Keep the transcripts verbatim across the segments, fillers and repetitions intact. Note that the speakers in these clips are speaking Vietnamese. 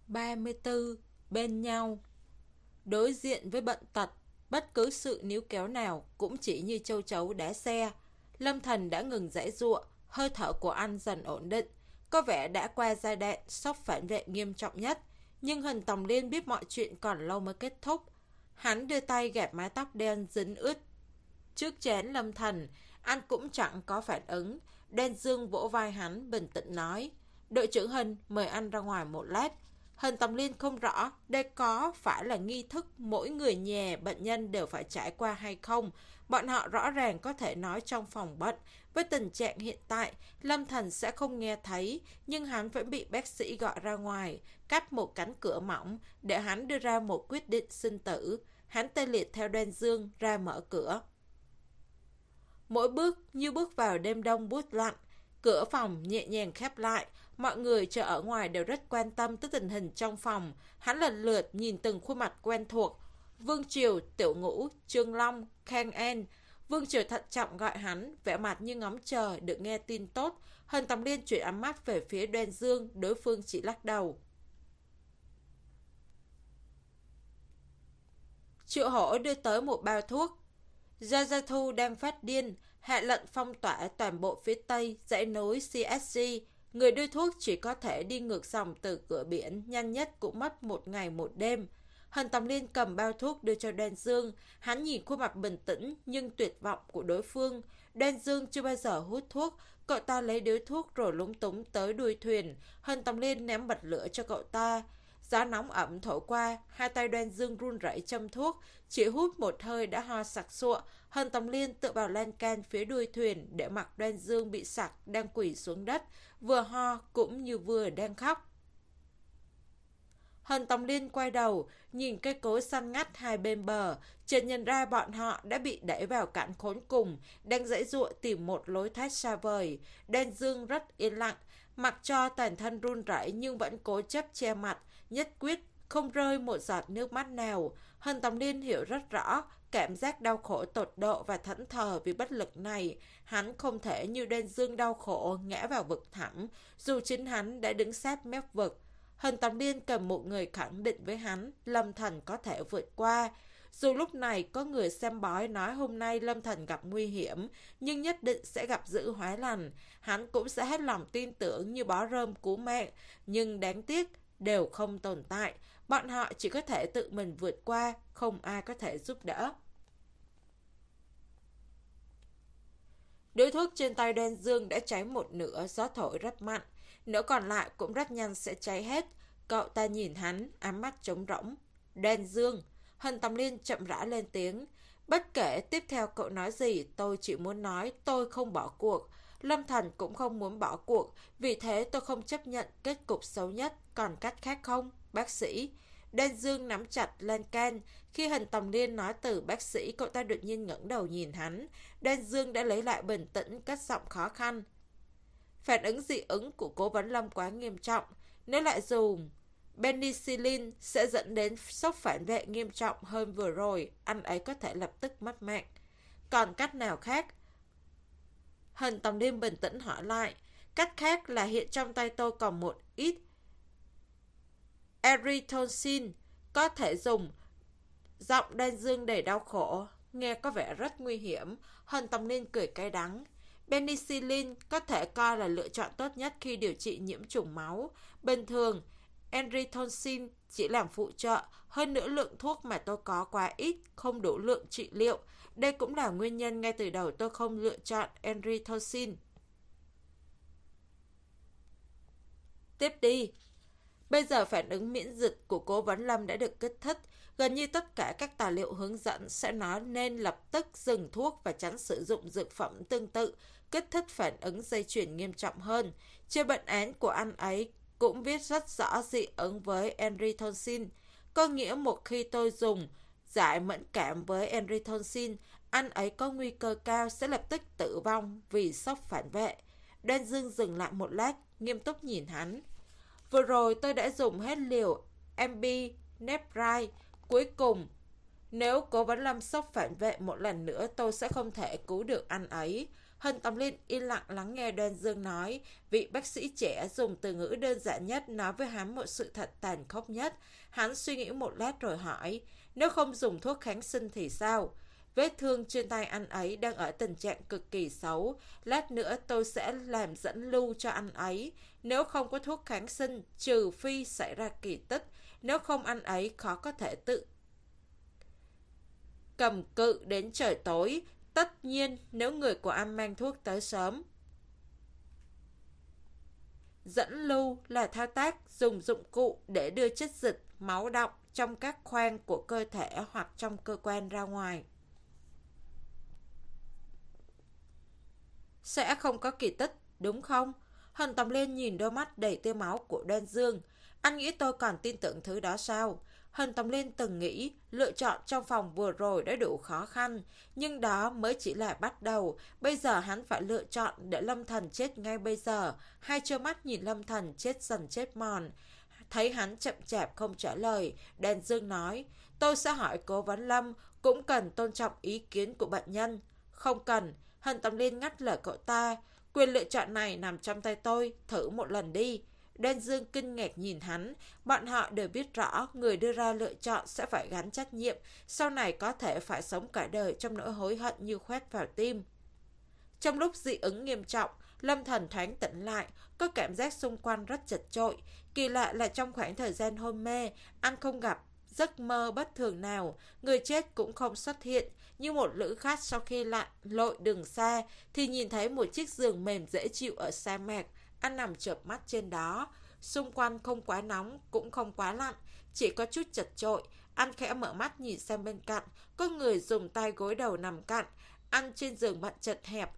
ba mươi tư. Bên nhau. Đối diện với bệnh tật, bất cứ sự níu kéo nào cũng chỉ như châu chấu đá xe. Lâm Thần đã ngừng giãy giụa, hơi thở của anh dần ổn định, có vẻ đã qua giai đoạn sốc phản vệ nghiêm trọng nhất. Nhưng Hình Tòng Liên biết mọi chuyện còn lâu mới kết thúc. Hắn đưa tay gạt mái tóc đen dính ướt trước trán Lâm Thần, anh cũng chẳng có phản ứng. Đen Dương vỗ vai hắn, bình tĩnh nói: "Đội trưởng Hình, mời anh ra ngoài một lát." Hình Tòng Liên không rõ đây có phải là nghi thức mỗi người nhà bệnh nhân đều phải trải qua hay không. Bọn họ rõ ràng có thể nói trong phòng bệnh. Với tình trạng hiện tại, Lâm Thần sẽ không nghe thấy, nhưng hắn vẫn bị bác sĩ gọi ra ngoài, cắt một cánh cửa mỏng để hắn đưa ra một quyết định sinh tử. Hắn tê liệt theo Đoan Dương ra mở cửa. Mỗi bước như bước vào đêm đông buốt lạnh. Cửa phòng nhẹ nhàng khép lại. Mọi người chờ ở ngoài đều rất quan tâm tới tình hình trong phòng. Hắn lần lượt nhìn từng khuôn mặt quen thuộc: Vương Triều, Tiểu Ngũ, Trương Long, Khang An. Vương Triều thận trọng gọi hắn, vẻ mặt như ngóng chờ được nghe tin tốt. Hình Tòng Liên chuyển ánh mắt về phía Đoan Dương, đối phương chỉ lắc đầu. Triệu Hổ đưa tới một bao thuốc. Gia Gia Thu đang phát điên, hạ lệnh phong tỏa toàn bộ phía tây dãy núi xê ét giê. Người đưa thuốc chỉ có thể đi ngược dòng từ cửa biển, nhanh nhất cũng mất một ngày một đêm. Hình Tòng Liên cầm bao thuốc đưa cho Đoan Dương. Hắn nhìn khuôn mặt bình tĩnh nhưng tuyệt vọng của đối phương. Đoan Dương chưa bao giờ hút thuốc. Cậu ta lấy điếu thuốc rồi lúng túng tới đuôi thuyền. Hình Tòng Liên ném bật lửa cho cậu ta. Gió nóng ẩm thổi qua, hai tay Đoan Dương run rẩy châm thuốc, chỉ hút một hơi đã ho sặc sụa. Hình Tòng Liên tựa vào lan can phía đuôi thuyền để mặc Đoan Dương bị sặc đang quỳ xuống đất, vừa ho cũng như vừa đang khóc. Hình Tòng Liên quay đầu, nhìn cây cối xanh ngắt hai bên bờ, chợt nhận ra bọn họ đã bị đẩy vào cảnh khốn cùng, đang giãy giụa tìm một lối thoát xa vời. Đoan Dương rất yên lặng, mặc cho toàn thân run rẩy nhưng vẫn cố chấp che mặt, nhất quyết không rơi một giọt nước mắt nào. Hình Tòng Liên hiểu rất rõ cảm giác đau khổ tột độ và thẫn thờ vì bất lực này. Hắn không thể như Đoan Dương đau khổ ngã vào vực thẳm, dù chính hắn đã đứng sát mép vực. Hình Tòng Liên cần một người khẳng định với hắn Lâm Thần có thể vượt qua. Dù lúc này có người xem bói nói hôm nay Lâm Thần gặp nguy hiểm, nhưng nhất định sẽ gặp dữ hóa lành. Hắn cũng sẽ hết lòng tin tưởng như bó rơm cứu mạng, nhưng đáng tiếc đều không tồn tại. Bọn họ chỉ có thể tự mình vượt qua, không ai có thể giúp đỡ. Điếu thuốc trên tay Đoan Dương đã cháy một nửa, gió thổi rất mạnh. Nửa còn lại cũng rất nhanh sẽ cháy hết. Cậu ta nhìn hắn, ánh mắt trống rỗng. Đoan Dương. Hình Tòng Liên chậm rãi lên tiếng. Bất kể tiếp theo cậu nói gì, tôi chỉ muốn nói tôi không bỏ cuộc. Lâm Thần cũng không muốn bỏ cuộc, vì thế tôi không chấp nhận kết cục xấu nhất. Còn cách khác không, bác sĩ? Đoan Dương nắm chặt lan can. Khi Hình Tòng Liên nói từ bác sĩ, cậu ta đột nhiên ngẩng đầu nhìn hắn. Đoan Dương đã lấy lại bình tĩnh, cất giọng khó khăn. Phản ứng dị ứng của Cố Vấn Lâm quá nghiêm trọng. Nếu lại dùng penicillin sẽ dẫn đến sốc phản vệ nghiêm trọng hơn vừa rồi. Anh ấy có thể lập tức mất mạng. Còn cách nào khác? Hình Tòng Liên bình tĩnh hỏi lại. Cách khác là hiện trong tay tôi còn một ít erythrocin có thể dùng. Giọng Đoan Dương đầy đau khổ, nghe có vẻ rất nguy hiểm. Hình Tòng Liên cười cay đắng. Penicillin có thể coi là lựa chọn tốt nhất khi điều trị nhiễm trùng máu. Bình thường, erythrocin chỉ làm phụ trợ, hơn nữa lượng thuốc mà tôi có quá ít, không đủ lượng trị liệu. Đây cũng là nguyên nhân ngay từ đầu tôi không lựa chọn erythrocin. Tiếp đi. Bây giờ phản ứng miễn dịch của Cố Vấn Lâm đã được kích thích. Gần như tất cả các tài liệu hướng dẫn sẽ nói nên lập tức dừng thuốc và tránh sử dụng dược phẩm tương tự, kích thích phản ứng dây chuyền nghiêm trọng hơn. Trên bệnh án của anh ấy cũng viết rất rõ dị ứng với erythrocin. Có nghĩa một khi tôi dùng giải mẫn cảm với erythrocin, anh ấy có nguy cơ cao sẽ lập tức tử vong vì sốc phản vệ. Đoan Dương dừng lại một lát, nghiêm túc nhìn hắn. Vừa rồi tôi đã dùng hết liều Ambinephrine. Cuối cùng, nếu Cố Vấn Lâm sốc phản vệ một lần nữa, tôi sẽ không thể cứu được anh ấy. Hân Tầm Liên yên lặng lắng nghe Đoan Dương nói. Vị bác sĩ trẻ dùng từ ngữ đơn giản nhất nói với hắn một sự thật tàn khốc nhất. Hắn suy nghĩ một lát rồi hỏi, nếu không dùng thuốc kháng sinh thì sao? Vết thương trên tay anh ấy đang ở tình trạng cực kỳ xấu. Lát nữa tôi sẽ làm dẫn lưu cho anh ấy. Nếu không có thuốc kháng sinh, trừ phi xảy ra kỳ tích, nếu không anh ấy khó có thể tự cầm cự đến trời tối. Tất nhiên nếu người của anh mang thuốc tới sớm. Dẫn lưu là thao tác dùng dụng cụ để đưa chất dịch, máu đọng trong các khoang của cơ thể hoặc trong cơ quan ra ngoài. Sẽ không có kỳ tích, đúng không? Hân Tầm Liên nhìn đôi mắt đầy tia máu của Đoan Dương. Anh nghĩ tôi còn tin tưởng thứ đó sao? Hân Tầm Liên từng nghĩ lựa chọn trong phòng vừa rồi đã đủ khó khăn, nhưng đó mới chỉ là bắt đầu. Bây giờ hắn phải lựa chọn để Lâm Thần chết ngay bây giờ. Hai trơ mắt nhìn Lâm Thần chết dần chết mòn. Thấy hắn chậm chạp không trả lời, Đoan Dương nói, tôi sẽ hỏi cố vấn Lâm, cũng cần tôn trọng ý kiến của bệnh nhân. Không cần. Hân Tầm Liên ngắt lời cậu ta, quyền lựa chọn này nằm trong tay tôi, thử một lần đi. Đoan Dương kinh ngạc nhìn hắn, bọn họ đều biết rõ người đưa ra lựa chọn sẽ phải gánh trách nhiệm, sau này có thể phải sống cả đời trong nỗi hối hận như khoét vào tim. Trong lúc dị ứng nghiêm trọng, Lâm Thần thoáng tỉnh lại, có cảm giác xung quanh rất chật chội. Kỳ lạ là trong khoảng thời gian hôn mê, anh không gặp giấc mơ bất thường nào, người chết cũng không xuất hiện. Như một lữ khách sau khi lại lội đường xa thì nhìn thấy một chiếc giường mềm dễ chịu ở sa mạc. Anh nằm chợp mắt trên đó. Xung quanh không quá nóng cũng không quá lạnh, chỉ có chút chật chội. Anh khẽ mở mắt nhìn sang bên cạnh, có người dùng tay gối đầu nằm cạnh. Anh trên giường bận chật hẹp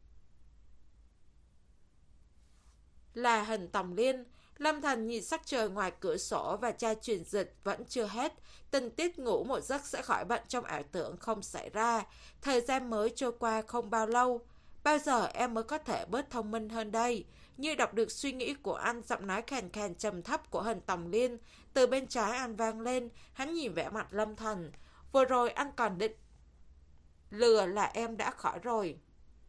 là Hân Tầm Liên. Lâm Thần nhìn sắc trời ngoài cửa sổ và chai truyền dịch vẫn chưa hết. Tình tiết ngủ một giấc sẽ khỏi bệnh trong ảo tưởng không xảy ra. Thời gian mới trôi qua không bao lâu. Bao giờ em mới có thể bớt thông minh hơn đây? Như đọc được suy nghĩ của anh, giọng nói khàn khàn trầm thấp của Hân Tầm Liên từ bên trái anh vang lên. Hắn nhìn vẻ mặt Lâm Thần. Vừa rồi anh còn định lừa là em đã khỏi rồi.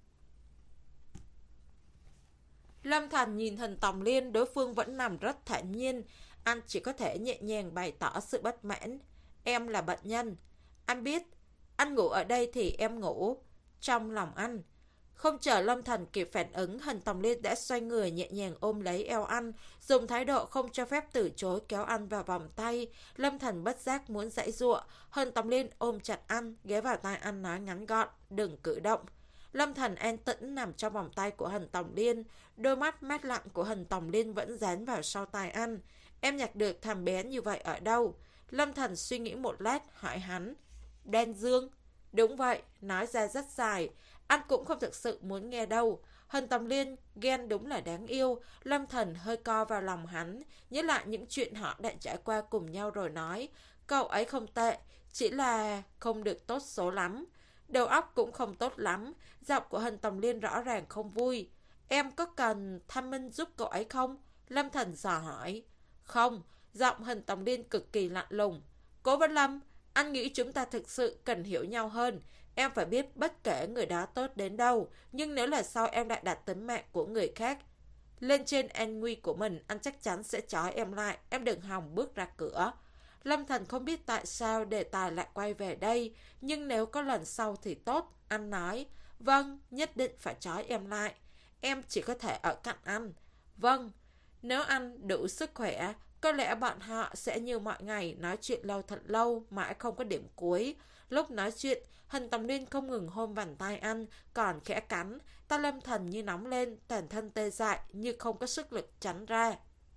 Lâm Thần nhìn Hân Tầm Liên, đối phương vẫn nằm rất thản nhiên. Anh chỉ có thể nhẹ nhàng bày tỏ sự bất mãn. Em là bệnh nhân. Anh biết, anh ngủ ở đây thì em ngủ trong lòng anh. Không chờ Lâm Thần kịp phản ứng, Hân Tầm Liên đã xoay người nhẹ nhàng ôm lấy eo anh, dùng thái độ không cho phép từ chối kéo anh vào vòng tay. Lâm Thần bất giác muốn giãy giụa. Hân Tầm Liên ôm chặt anh, ghé vào tai anh nói ngắn gọn, đừng cử động. Lâm Thần an tĩnh nằm trong vòng tay của Hân Tầm Liên. Đôi mắt mát lạnh của Hân Tầm Liên vẫn dán vào sau tai anh. Em nhặt được thằng bé như vậy ở đâu? Lâm Thần suy nghĩ một lát, hỏi hắn. Đoan Dương? Đúng vậy, nói ra rất dài. Anh cũng không thực sự muốn nghe đâu. Hân Tầm Liên ghen đúng là đáng yêu. Lâm Thần hơi co vào lòng hắn, nhớ lại những chuyện họ đã trải qua cùng nhau rồi nói. Cậu ấy không tệ, chỉ là không được tốt số lắm. Đầu óc cũng không tốt lắm. Giọng của Hân Tầm Liên rõ ràng không vui. Em có cần Tham Minh giúp cậu ấy không? Lâm Thần dò hỏi. Không, giọng Hân Tầm Liên cực kỳ lạnh lùng. Cố Vấn Lâm, anh nghĩ chúng ta thực sự cần hiểu nhau hơn. Em phải biết bất kể người đó tốt đến đâu, nhưng nếu là sau em lại đặt tính mạng của người khác lên trên an nguy của mình, anh chắc chắn sẽ trói em lại. Em đừng hòng bước ra cửa. Lâm Thần không biết tại sao đề tài lại quay về đây, nhưng nếu có lần sau thì tốt. Anh nói, vâng, nhất định phải trói em lại. Em chỉ có thể ở cạnh anh. Vâng, nếu anh đủ sức khỏe, có lẽ bọn họ sẽ như mọi ngày nói chuyện lâu thật lâu, mãi không có điểm cuối. Lúc nói chuyện, Hân Tầm Liên không ngừng hôn bàn tay anh, còn khẽ cắn. Ta Lâm Thần như nóng lên, toàn thân tê dại, như không có sức lực tránh ra.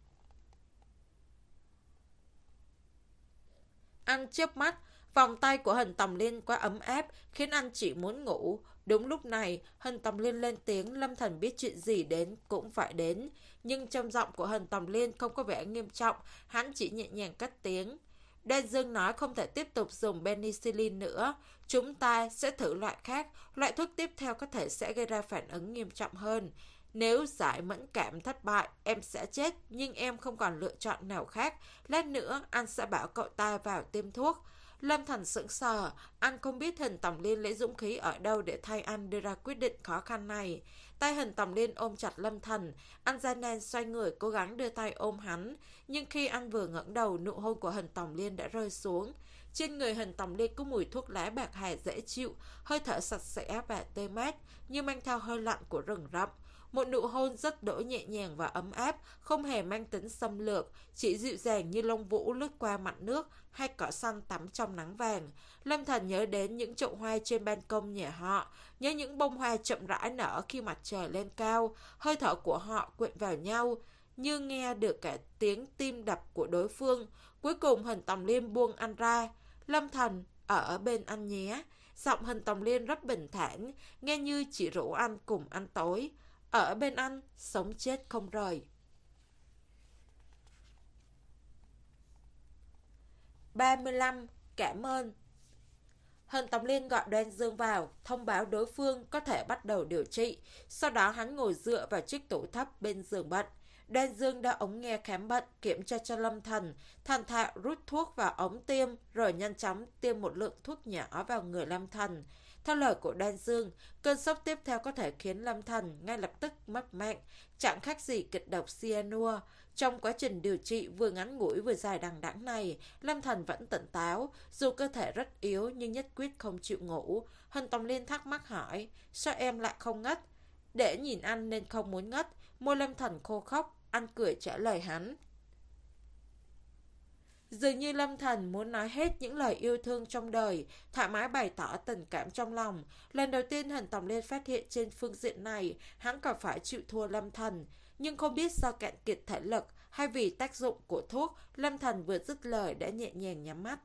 Anh chớp mắt, vòng tay của Hân Tầm Liên quá ấm áp, khiến anh chỉ muốn ngủ. Đúng lúc này, Hân Tầm Liên lên tiếng. Lâm Thần biết chuyện gì đến cũng phải đến. Nhưng trong giọng của Hân Tầm Liên không có vẻ nghiêm trọng, hắn chỉ nhẹ nhàng cất tiếng. Đoan Dương nói không thể tiếp tục dùng penicillin nữa. Chúng ta sẽ thử loại khác. Loại thuốc tiếp theo có thể sẽ gây ra phản ứng nghiêm trọng hơn. Nếu giải mẫn cảm thất bại, em sẽ chết, nhưng em không còn lựa chọn nào khác. Lát nữa, anh sẽ bảo cậu ta vào tiêm thuốc. Lâm Thành sững sờ, anh không biết Hình Tòng Liên lấy dũng khí ở đâu để thay anh đưa ra quyết định khó khăn này. Tay Hình Tòng Liên ôm chặt Lâm Thành, anh gian nan xoay người cố gắng đưa tay ôm hắn, nhưng khi anh vừa ngẩng đầu, nụ hôn của Hình Tòng Liên đã rơi xuống. Trên người Hình Tòng Liên có mùi thuốc lá bạc hà dễ chịu, hơi thở sạch sẽ và tê mát, như mang theo hơi lạnh của rừng rậm. Một nụ hôn rất đỗi nhẹ nhàng và ấm áp, không hề mang tính xâm lược, chỉ dịu dàng như lông vũ lướt qua mặt nước hay cỏ xanh tắm trong nắng vàng. Lâm Thành nhớ đến những chậu hoa trên ban công nhà họ, nhớ những bông hoa chậm rãi nở khi mặt trời lên cao, hơi thở của họ quyện vào nhau, như nghe được cả tiếng tim đập của đối phương. Cuối cùng Hình Tòng Liên buông anh ra. Lâm Thành, ở bên anh nhé. Giọng Hình Tòng Liên rất bình thản, nghe như chỉ rủ anh cùng ăn tối. Ở bên anh, sống chết không rời. ba mươi lăm. Cảm ơn. Hình Tòng Liên gọi Đoan Dương vào, thông báo đối phương có thể bắt đầu điều trị. Sau đó hắn ngồi dựa vào chiếc tủ thấp bên giường bệnh. Đoan Dương đã ống nghe khám bệnh, kiểm tra cho Lâm Thành, thành thạo rút thuốc vào ống tiêm, rồi nhanh chóng tiêm một lượng thuốc nhỏ vào người Lâm Thành. Theo lời của Đoan Dương, cơn sốc tiếp theo có thể khiến Lâm Thành ngay lập tức mất mạng, chẳng khác gì kịch độc cyanua. Trong quá trình điều trị vừa ngắn ngủi vừa dài đằng đẵng này, Lâm Thành vẫn tỉnh táo, dù cơ thể rất yếu nhưng nhất quyết không chịu ngủ. Hình Tòng Liên thắc mắc hỏi, sao em lại không ngất? Để nhìn anh nên không muốn ngất. Môi Lâm Thành khô khốc, anh cười trả lời hắn. Dường như Lâm Thành muốn nói hết những lời yêu thương trong đời, thoải mái bày tỏ tình cảm trong lòng. Lần đầu tiên Hình Tòng Liên phát hiện trên phương diện này, hắn còn phải chịu thua Lâm Thành. Nhưng không biết do cạn kiệt thể lực hay vì tác dụng của thuốc, Lâm Thành vừa dứt lời đã nhẹ nhàng nhắm mắt.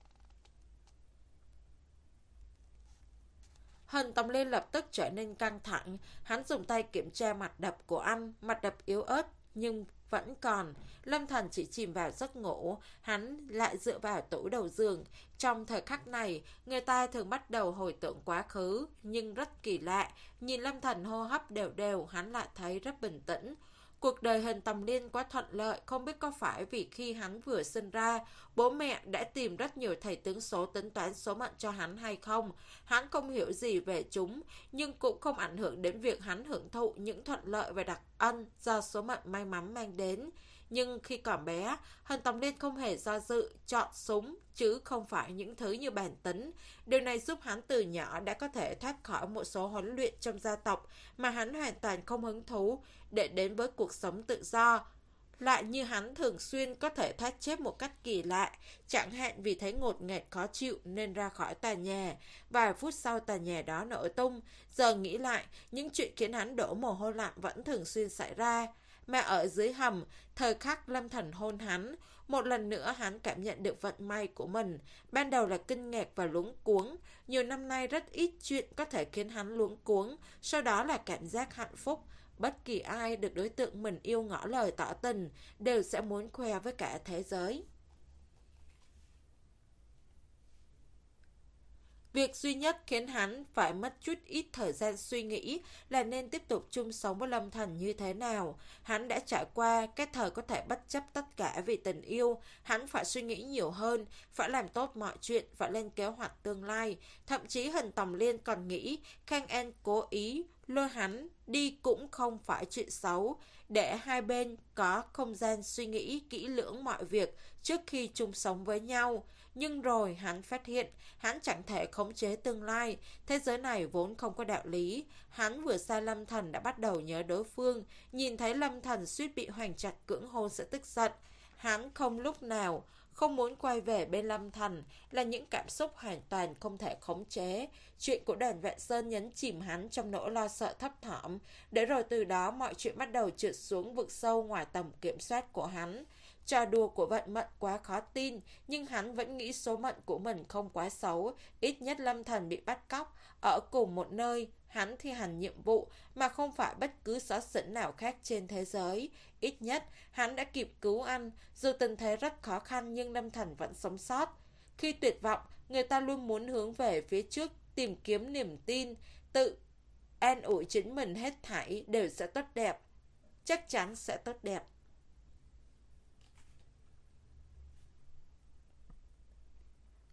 Hình Tòng Liên lập tức trở nên căng thẳng, hắn dùng tay kiểm tra mặt đập của anh, mặt đập yếu ớt nhưng vẫn còn. Lâm Thành chỉ chìm vào giấc ngủ, hắn lại dựa vào tủ đầu giường. Trong thời khắc này, người ta thường bắt đầu hồi tưởng quá khứ, nhưng rất kỳ lạ, nhìn Lâm Thành hô hấp đều đều, hắn lại thấy rất bình tĩnh. Cuộc đời Hình Tòng Liên quá thuận lợi, không biết có phải vì khi hắn vừa sinh ra, bố mẹ đã tìm rất nhiều thầy tướng số tính toán số mệnh cho hắn hay không. Hắn không hiểu gì về chúng, nhưng cũng không ảnh hưởng đến việc hắn hưởng thụ những thuận lợi và đặc ân do số mệnh may mắn mang đến. Nhưng khi còn bé, Hình Tòng Liên không hề do dự, chọn súng, chứ không phải những thứ như bản tính. Điều này giúp hắn từ nhỏ đã có thể thoát khỏi một số huấn luyện trong gia tộc mà hắn hoàn toàn không hứng thú, để đến với cuộc sống tự do. Lại như hắn thường xuyên có thể thoát chết một cách kỳ lạ, chẳng hạn vì thấy ngột ngạt khó chịu nên ra khỏi tòa nhà. Vài phút sau tòa nhà đó nổ tung. Giờ nghĩ lại, những chuyện khiến hắn đổ mồ hôi lạnh vẫn thường xuyên xảy ra. Mà ở dưới hầm, thời khắc Lâm Thành hôn hắn, một lần nữa hắn cảm nhận được vận may của mình. Ban đầu là kinh ngạc và luống cuống. Nhiều năm nay rất ít chuyện có thể khiến hắn luống cuống. Sau đó là cảm giác hạnh phúc. Bất kỳ ai được đối tượng mình yêu ngỏ lời tỏ tình đều sẽ muốn khoe với cả thế giới. Việc duy nhất khiến hắn phải mất chút ít thời gian suy nghĩ là nên tiếp tục chung sống với Lâm Thành như thế nào. Hắn đã trải qua cái thời có thể bất chấp tất cả vì tình yêu. Hắn phải suy nghĩ nhiều hơn, phải làm tốt mọi chuyện, phải lên kế hoạch tương lai. Thậm chí Hình Tòng Liên còn nghĩ Khang An cố ý lôi hắn đi cũng không phải chuyện xấu, để hai bên có không gian suy nghĩ kỹ lưỡng mọi việc trước khi chung sống với nhau. Nhưng rồi hắn phát hiện hắn chẳng thể khống chế tương lai. Thế giới này vốn không có đạo lý. Hắn vừa xa Lâm Thành đã bắt đầu nhớ đối phương. Nhìn thấy Lâm Thành suýt bị Hoành Trạch cưỡng hôn sẽ tức giận. Hắn không lúc nào không muốn quay về bên Lâm Thành, là những cảm xúc hoàn toàn không thể khống chế. Chuyện của Đoàn Vạn Sơn nhấn chìm hắn trong nỗi lo sợ thấp thỏm, để rồi từ đó mọi chuyện bắt đầu trượt xuống vực sâu ngoài tầm kiểm soát của hắn. Trò đùa của vận mệnh quá khó tin, nhưng hắn vẫn nghĩ số mệnh của mình không quá xấu. Ít nhất Lâm Thành bị bắt cóc, ở cùng một nơi, hắn thi hành nhiệm vụ mà không phải bất cứ xó xỉnh nào khác trên thế giới. Ít nhất, hắn đã kịp cứu anh, dù tình thế rất khó khăn nhưng Lâm Thành vẫn sống sót. Khi tuyệt vọng, người ta luôn muốn hướng về phía trước, tìm kiếm niềm tin, tự an ủi chính mình hết thảy đều sẽ tốt đẹp. Chắc chắn sẽ tốt đẹp.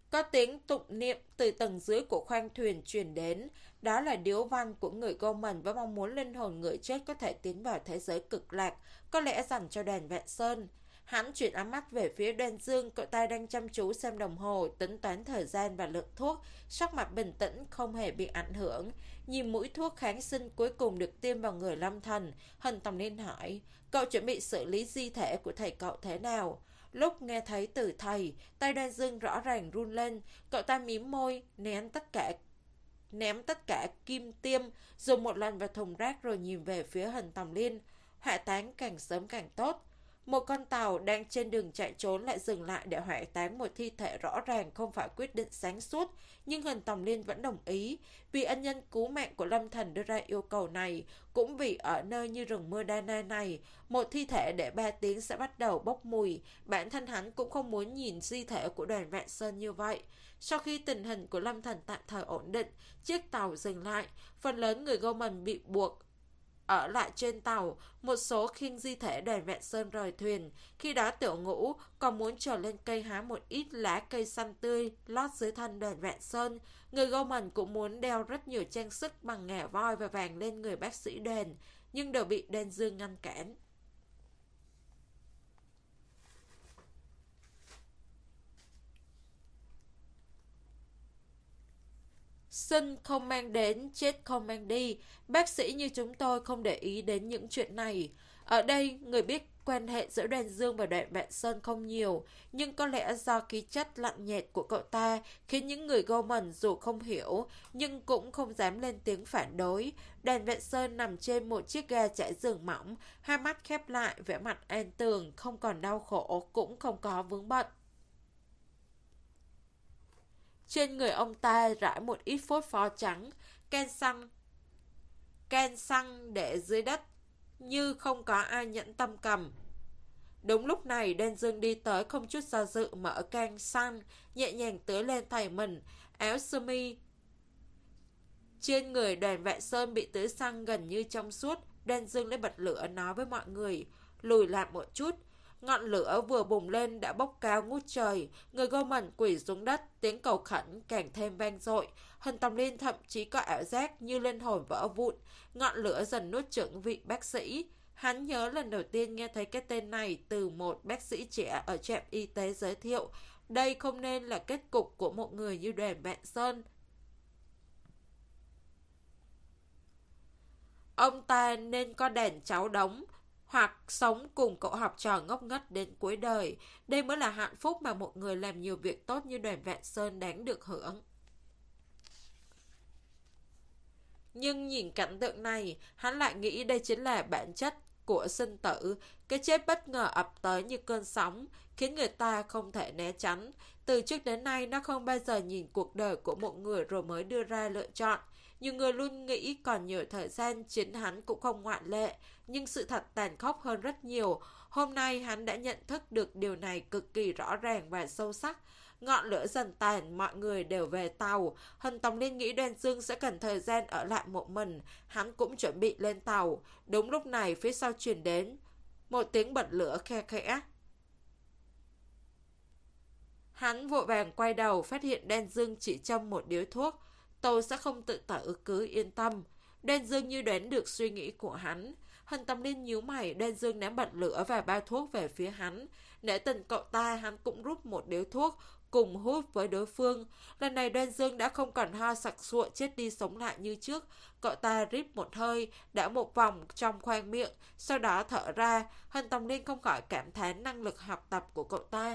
Có tiếng tụng niệm từ tầng dưới của khoang thuyền truyền đến. Đó là điếu văn của người Goman với mong muốn linh hồn người chết có thể tiến vào thế giới cực lạc, có lẽ dành cho đoàn Vạn Sơn. Hắn chuyển ánh mắt về phía Đoan Dương, cậu ta đang chăm chú xem đồng hồ, tính toán thời gian và lượng thuốc, sắc mặt bình tĩnh, không hề bị ảnh hưởng. Nhìn mũi thuốc kháng sinh cuối cùng được tiêm vào người Lâm Thần, Hân Tòng Liên hỏi, cậu chuẩn bị xử lý di thể của thầy cậu thế nào? Lúc nghe thấy từ thầy, tay Đoan Dương rõ ràng run lên, cậu ta mím môi, nén tất cả ném tất cả kim tiêm, dùng một lần vào thùng rác rồi nhìn về phía Hân Tòng Liên. Hỏa táng càng sớm càng tốt. Một con tàu đang trên đường chạy trốn lại dừng lại để hỏa táng một thi thể rõ ràng không phải quyết định sáng suốt, nhưng Hân Tòng Liên vẫn đồng ý, vì ân nhân cứu mạng của Lâm Thần đưa ra yêu cầu này, cũng vì ở nơi như rừng mưa Đa này, một thi thể để ba tiếng sẽ bắt đầu bốc mùi, bản thân hắn cũng không muốn nhìn di thể của đoàn Vạn Sơn như vậy. Sau khi tình hình của Lâm Thần tạm thời ổn định, chiếc tàu dừng lại, phần lớn người Goman bị buộc ở lại trên tàu, một số khiêng di thể đoàn Vạn Sơn rời thuyền. Khi đó Tiểu Ngũ còn muốn trở lên cây hái một ít lá cây xanh tươi lót dưới thân đoàn Vạn Sơn. Người Goman cũng muốn đeo rất nhiều trang sức bằng ngà voi và vàng lên người bác sĩ đoàn, nhưng đều bị Đoan Dương ngăn cản. Sinh không mang đến, chết không mang đi. Bác sĩ như chúng tôi không để ý đến những chuyện này. Ở đây, người biết quan hệ giữa Đoan Dương và Đoàn Vạn Sơn không nhiều, nhưng có lẽ do khí chất lạnh nhạt của cậu ta khiến những người Goman dù không hiểu, nhưng cũng không dám lên tiếng phản đối. Đoàn Vạn Sơn nằm trên một chiếc ga trải giường mỏng, hai mắt khép lại, vẻ mặt an tường, không còn đau khổ, cũng không có vướng bận. Trên người ông ta rải một ít phốt pho trắng, can xăng, can xăng để dưới đất, như không có ai nhẫn tâm cầm. Đúng lúc này, Đoan Dương đi tới không chút do dự mở can xăng, nhẹ nhàng tưới lên thầy mình, áo sơ mi. Trên người Đoàn Vạn Sơn bị tưới xăng gần như trong suốt. Đoan Dương lấy bật lửa nói với mọi người, lùi lại một chút. Ngọn lửa vừa bùng lên đã bốc cao ngút trời, người Goman quỳ xuống đất, tiếng cầu khẩn càng thêm vang dội. Hân Tòng Liên thậm chí có ảo giác như linh hồn vỡ vụn, ngọn lửa dần nuốt chửng vị bác sĩ. Hắn nhớ lần đầu tiên nghe thấy cái tên này từ một bác sĩ trẻ ở trạm y tế giới thiệu. Đây không nên là kết cục của một người như Đoàn Vạn Sơn. Ông ta nên có đàn cháu đống, hoặc sống cùng cậu học trò ngốc nghếch đến cuối đời. Đây mới là hạnh phúc mà một người làm nhiều việc tốt như Đoàn Vạn Sơn đáng được hưởng. Nhưng nhìn cảnh tượng này, hắn lại nghĩ đây chính là bản chất của sinh tử. Cái chết bất ngờ ập tới như cơn sóng, khiến người ta không thể né tránh. Từ trước đến nay, nó không bao giờ nhìn cuộc đời của một người rồi mới đưa ra lựa chọn. Nhiều người luôn nghĩ còn nhiều thời gian, chính hắn cũng không ngoại lệ. Nhưng sự thật tàn khốc hơn rất nhiều. Hôm nay hắn đã nhận thức được điều này cực kỳ rõ ràng và sâu sắc. Ngọn lửa dần tàn, mọi người đều về tàu. Hân Tòng Liên nghĩ Đoan Dương sẽ cần thời gian ở lại một mình. Hắn cũng chuẩn bị lên tàu. Đúng lúc này phía sau truyền đến một tiếng bật lửa khe khẽ. Hắn vội vàng quay đầu, phát hiện Đoan Dương chỉ châm một điếu thuốc. Tôi sẽ không tự tử, cứ yên tâm. Đoan Dương như đoán được suy nghĩ của hắn. Hân Tòng Liên nhíu mày, Đoan Dương ném bật lửa và bao thuốc về phía hắn. Nể tình cậu ta, hắn cũng rút một điếu thuốc, cùng hút với đối phương. Lần này Đoan Dương đã không còn ho sặc sụa chết đi sống lại như trước. Cậu ta rít một hơi, đã một vòng trong khoang miệng, sau đó thở ra. Hân Tòng Liên không khỏi cảm thán năng lực học tập của cậu ta.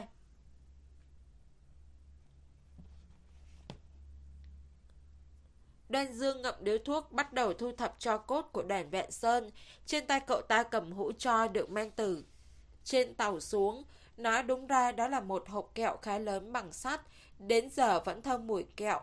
Đoan Dương ngậm điếu thuốc, bắt đầu thu thập tro cốt của Đoàn Vạn Sơn. Trên tay cậu ta cầm hũ tro được mang từ trên tàu xuống. Nói đúng ra đó là một hộp kẹo khá lớn bằng sắt, đến giờ vẫn thơm mùi kẹo.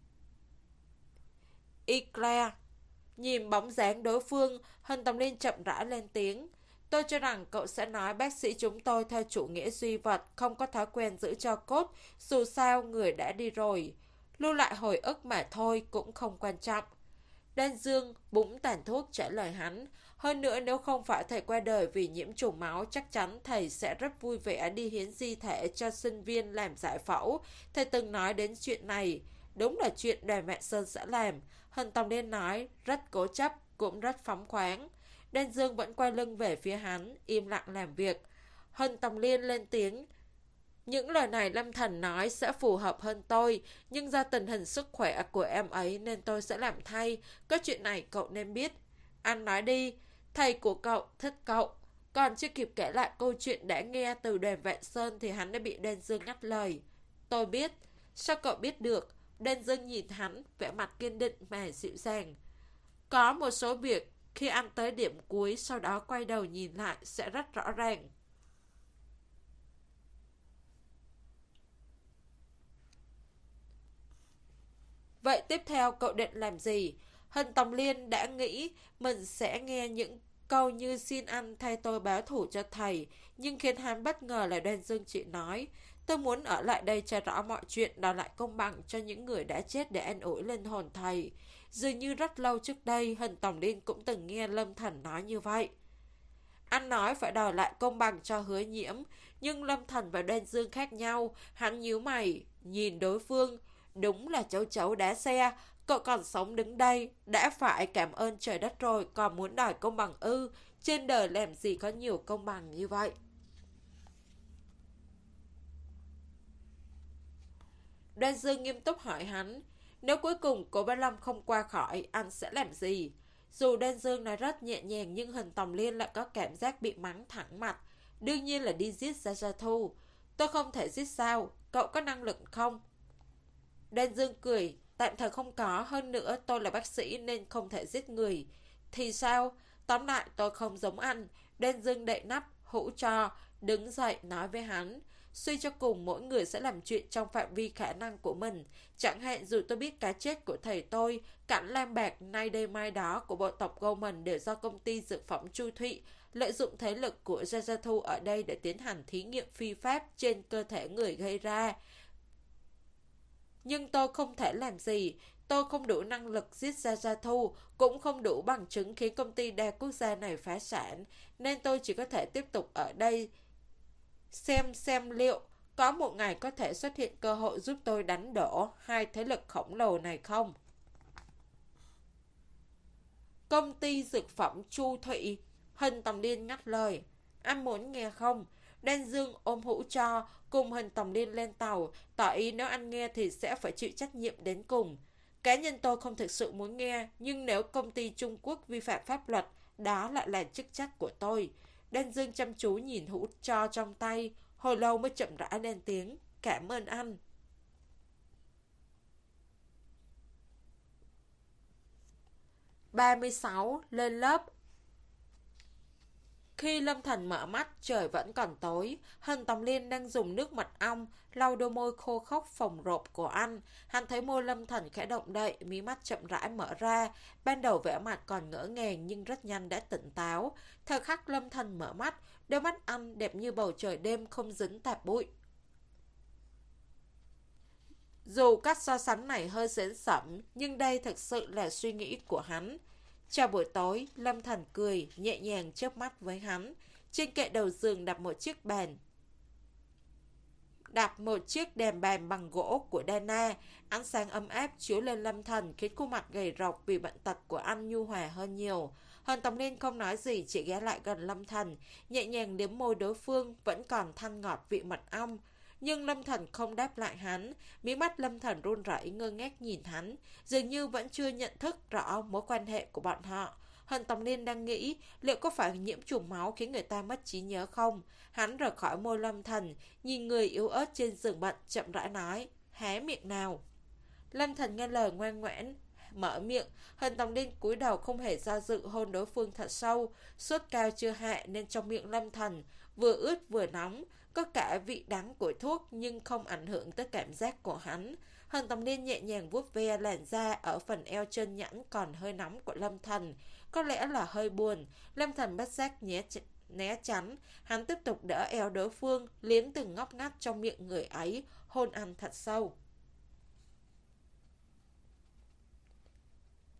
Eclair. Nhìn bóng dáng đối phương, Hân Tòng Liên chậm rãi lên tiếng. Tôi cho rằng cậu sẽ nói bác sĩ chúng tôi theo chủ nghĩa duy vật, không có thói quen giữ tro cốt, dù sao người đã đi rồi. Lưu lại hồi ức mà thôi cũng không quan trọng. Đan Dương búng tàn thuốc trả lời hắn. Hơn nữa nếu không phải thầy qua đời vì nhiễm trùng máu, chắc chắn thầy sẽ rất vui vẻ đi hiến di thể cho sinh viên làm giải phẫu. Thầy từng nói đến chuyện này. Đúng là chuyện Đoàn Vạn Sơn sẽ làm. Hân Tòng Liên nói, rất cố chấp, cũng rất phóng khoáng. Đan Dương vẫn quay lưng về phía hắn, im lặng làm việc. Hân Tòng Liên lên tiếng. Những lời này Lâm Thần nói sẽ phù hợp hơn tôi, nhưng do tình hình sức khỏe của em ấy nên tôi sẽ làm thay. Có chuyện này cậu nên biết. Anh nói đi, thầy của cậu thích cậu. Còn chưa kịp kể lại câu chuyện đã nghe từ Đoàn Vạn Sơn thì hắn đã bị Đan Dương ngắt lời. Tôi biết. Sao cậu biết được? Đan Dương nhìn hắn, vẻ mặt kiên định mà dịu dàng. Có một số việc khi anh tới điểm cuối sau đó quay đầu nhìn lại sẽ rất rõ ràng. Vậy tiếp theo cậu định làm gì? Hân Tòng Liên đã nghĩ mình sẽ nghe những câu như xin anh thay tôi báo thủ cho thầy, nhưng khiến hắn bất ngờ là Đoan Dương chỉ nói, tôi muốn ở lại đây cho rõ mọi chuyện, đòi lại công bằng cho những người đã chết để an ủi linh hồn thầy. Dường như rất lâu trước đây, Hân Tòng Liên cũng từng nghe Lâm Thần nói như vậy. Anh nói phải đòi lại công bằng cho Hứa Nhiễm, nhưng Lâm Thần và Đoan Dương khác nhau. Hắn nhíu mày, nhìn đối phương. Đúng là cháu cháu đá xe, cậu còn sống đứng đây, đã phải cảm ơn trời đất rồi, còn muốn đòi công bằng ư? Trên đời làm gì có nhiều công bằng như vậy? Đoan Dương nghiêm túc hỏi hắn, nếu cuối cùng cô Bá Lâm không qua khỏi, anh sẽ làm gì? Dù Đoan Dương nói rất nhẹ nhàng nhưng Hình Tòng Liên lại có cảm giác bị mắng thẳng mặt. Đương nhiên là đi giết Gia Gia Thu. Tôi không thể giết sao? Cậu có năng lực không? Đoan Dương cười, tạm thời không có, hơn nữa tôi là bác sĩ nên không thể giết người. Thì sao? Tóm lại tôi không giống anh. Đoan Dương đậy nắp, hũ cho, đứng dậy nói với hắn. Suy cho cùng mỗi người sẽ làm chuyện trong phạm vi khả năng của mình. Chẳng hạn dù tôi biết cái chết của thầy tôi, cảnh lam bạc nay đây mai đó của bộ tộc Goldman đều do công ty dược phẩm Chu Thụy lợi dụng thế lực của Gia Gia Thu ở đây để tiến hành thí nghiệm phi pháp trên cơ thể người gây ra. Nhưng tôi không thể làm gì. Tôi không đủ năng lực giết Gia Gia Thu, cũng không đủ bằng chứng khiến công ty đa quốc gia này phá sản, nên tôi chỉ có thể tiếp tục ở đây xem xem liệu có một ngày có thể xuất hiện cơ hội giúp tôi đánh đổ hai thế lực khổng lồ này không. Công ty dược phẩm Chu Thụy. Hình Tòng Liên ngắt lời. Anh muốn nghe không? Đan Dương ôm hũ cho, cùng Hình Tòng Liên lên tàu, tỏ ý nếu anh nghe thì sẽ phải chịu trách nhiệm đến cùng. Cá nhân tôi không thực sự muốn nghe, nhưng nếu công ty Trung Quốc vi phạm pháp luật, đó lại là chức trách của tôi. Đan Dương chăm chú nhìn hũ cho trong tay, hồi lâu mới chậm rãi lên tiếng. Cảm ơn anh. ba mươi sáu. Lên lớp. Khi Lâm Thành mở mắt, trời vẫn còn tối. Hình Tòng Liên đang dùng nước mật ong lau đôi môi khô khốc phồng rộp của anh. Hắn thấy môi Lâm Thành khẽ động đậy, mí mắt chậm rãi mở ra. Ban đầu vẻ mặt còn ngỡ ngàng nhưng rất nhanh đã tỉnh táo. Thời khắc Lâm Thành mở mắt, đôi mắt anh đẹp như bầu trời đêm không dính tạp bụi. Dù cách so sánh này hơi xến xẩm, nhưng đây thực sự là suy nghĩ của hắn. Chào buổi tối, Lâm Thành cười, nhẹ nhàng chớp mắt với hắn. Trên kệ đầu giường đặt một chiếc bàn. Đặt một chiếc đèn bàn bằng gỗ của Dana. Ánh sáng ấm áp chiếu lên Lâm Thành khiến khuôn mặt gầy rộc vì bệnh tật của anh nhu hòa hơn nhiều. Hàn Tòng Liên không nói gì, chỉ ghé lại gần Lâm Thành, nhẹ nhàng liếm môi đối phương, vẫn còn thanh ngọt vị mật ong. Nhưng Lâm Thành không đáp lại hắn. Mí mắt Lâm Thành run rẩy ngơ ngác nhìn hắn, dường như vẫn chưa nhận thức rõ mối quan hệ của bọn họ. Hàn Tòng Liên đang nghĩ liệu có phải nhiễm trùng máu khiến người ta mất trí nhớ không. Hắn rời khỏi môi Lâm Thành, nhìn người yếu ớt trên giường bệnh, chậm rãi nói, hé miệng nào. Lâm Thành nghe lời ngoan ngoãn mở miệng. Hàn Tòng Liên cúi đầu không hề do dự hôn đối phương thật sâu. Sốt cao chưa hạ nên trong miệng Lâm Thành vừa ướt vừa nóng, có cả vị đắng của thuốc nhưng không ảnh hưởng tới cảm giác của hắn. Hàn Tòng Liên nhẹ nhàng vuốt ve làn da ở phần eo chân nhẵn còn hơi nóng của Lâm Thành. Có lẽ là hơi buồn, Lâm Thành bất giác nhé né tránh. Hắn tiếp tục đỡ eo đối phương, liếm từng ngóc ngách trong miệng người ấy, hôn ăn thật sâu.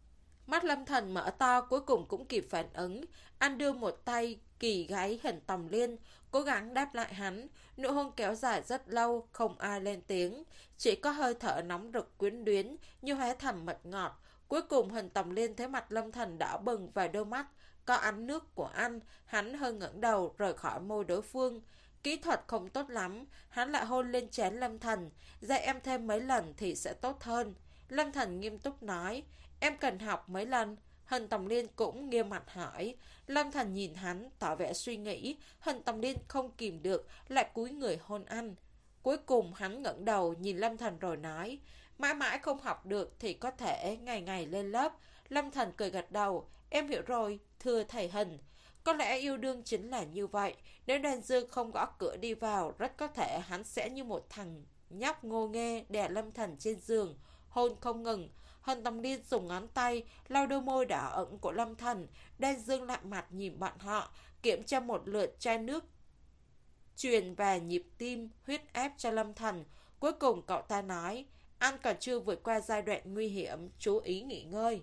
Mắt Lâm Thần mở to, cuối cùng cũng kịp phản ứng. Anh đưa một tay kỳ gáy hình Tòng Liên, cố gắng đáp lại hắn. Nụ hôn kéo dài rất lâu, không ai lên tiếng. Chỉ có hơi thở nóng rực quyến luyến, như hóa thầm mật ngọt. Cuối cùng hình Tòng Liên thấy mặt Lâm Thần đỏ bừng và đôi mắt có ánh nước của anh. Hắn hơi ngẩng đầu rời khỏi môi đối phương. Kỹ thuật không tốt lắm, hắn lại hôn lên trán Lâm Thần. Dạy em thêm mấy lần thì sẽ tốt hơn. Lâm Thần nghiêm túc nói. Em cần học mấy lần? Hình Tòng Liên cũng nghiêm mặt hỏi. Lâm Thần nhìn hắn, tỏ vẻ suy nghĩ. Hình Tòng Liên không kìm được, lại cúi người hôn anh. Cuối cùng hắn ngẩng đầu nhìn Lâm Thần rồi nói. Mãi mãi không học được thì có thể ngày ngày lên lớp. Lâm Thần cười gật đầu. Em hiểu rồi, thưa thầy Hình. Có lẽ yêu đương chính là như vậy. Nếu Đoan Dương không gõ cửa đi vào, rất có thể hắn sẽ như một thằng nhóc ngô nghê đè Lâm Thần trên giường, hôn không ngừng. Hình Tòng Liên dùng ngón tay lau đôi môi đỏ ửng của Lâm Thần. Đoan Dương lạnh mặt nhìn bọn họ, kiểm tra một lượt chai nước truyền và nhịp tim, huyết áp cho Lâm Thần. Cuối cùng cậu ta nói, anh còn chưa vượt qua giai đoạn nguy hiểm, chú ý nghỉ ngơi.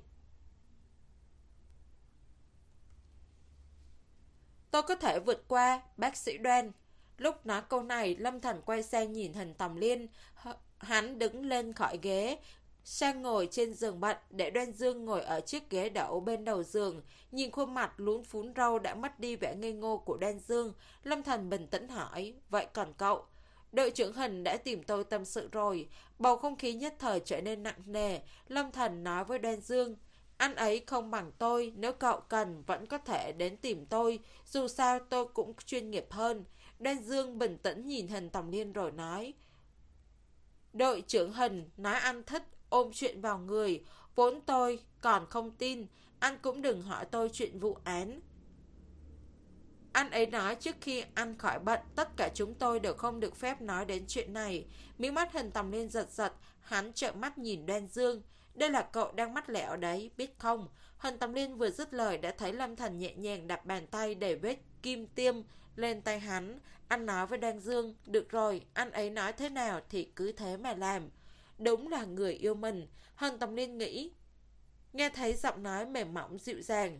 Tôi có thể vượt qua, bác sĩ Đoan. Lúc nói câu này, Lâm Thần quay sang nhìn Hình Tòng Liên. Hắn đứng lên khỏi ghế, sang ngồi trên giường bệnh, để Đoan Dương ngồi ở chiếc ghế đẩu bên đầu giường. Nhìn khuôn mặt lún phún râu đã mất đi vẻ ngây ngô của Đoan Dương, Lâm Thần bình tĩnh hỏi, vậy còn cậu? Đội trưởng Hình đã tìm tôi tâm sự rồi. Bầu không khí nhất thời trở nên nặng nề. Lâm Thần nói với Đoan Dương, anh ấy không bằng tôi, nếu cậu cần vẫn có thể đến tìm tôi, dù sao tôi cũng chuyên nghiệp hơn. Đoan Dương bình tĩnh nhìn Hình Tòng Liên rồi nói, đội trưởng Hình nói anh thích ôm chuyện vào người, vốn tôi còn không tin, anh cũng đừng hỏi tôi chuyện vụ án. Anh ấy nói trước khi anh khỏi bệnh, tất cả chúng tôi đều không được phép nói đến chuyện này. Mí mắt Hình Tòng Liên giật giật, hắn trợn mắt nhìn Đoan Dương. Đây là cậu đang mắt lẹo đấy, biết không? Hình Tòng Liên vừa dứt lời đã thấy Lâm Thần nhẹ nhàng đặt bàn tay để vết kim tiêm lên tay hắn. Anh nói với Đoan Dương, được rồi, anh ấy nói thế nào thì cứ thế mà làm. Đúng là người yêu mình, Hình Tòng Liên nghĩ. Nghe thấy giọng nói mềm mỏng dịu dàng.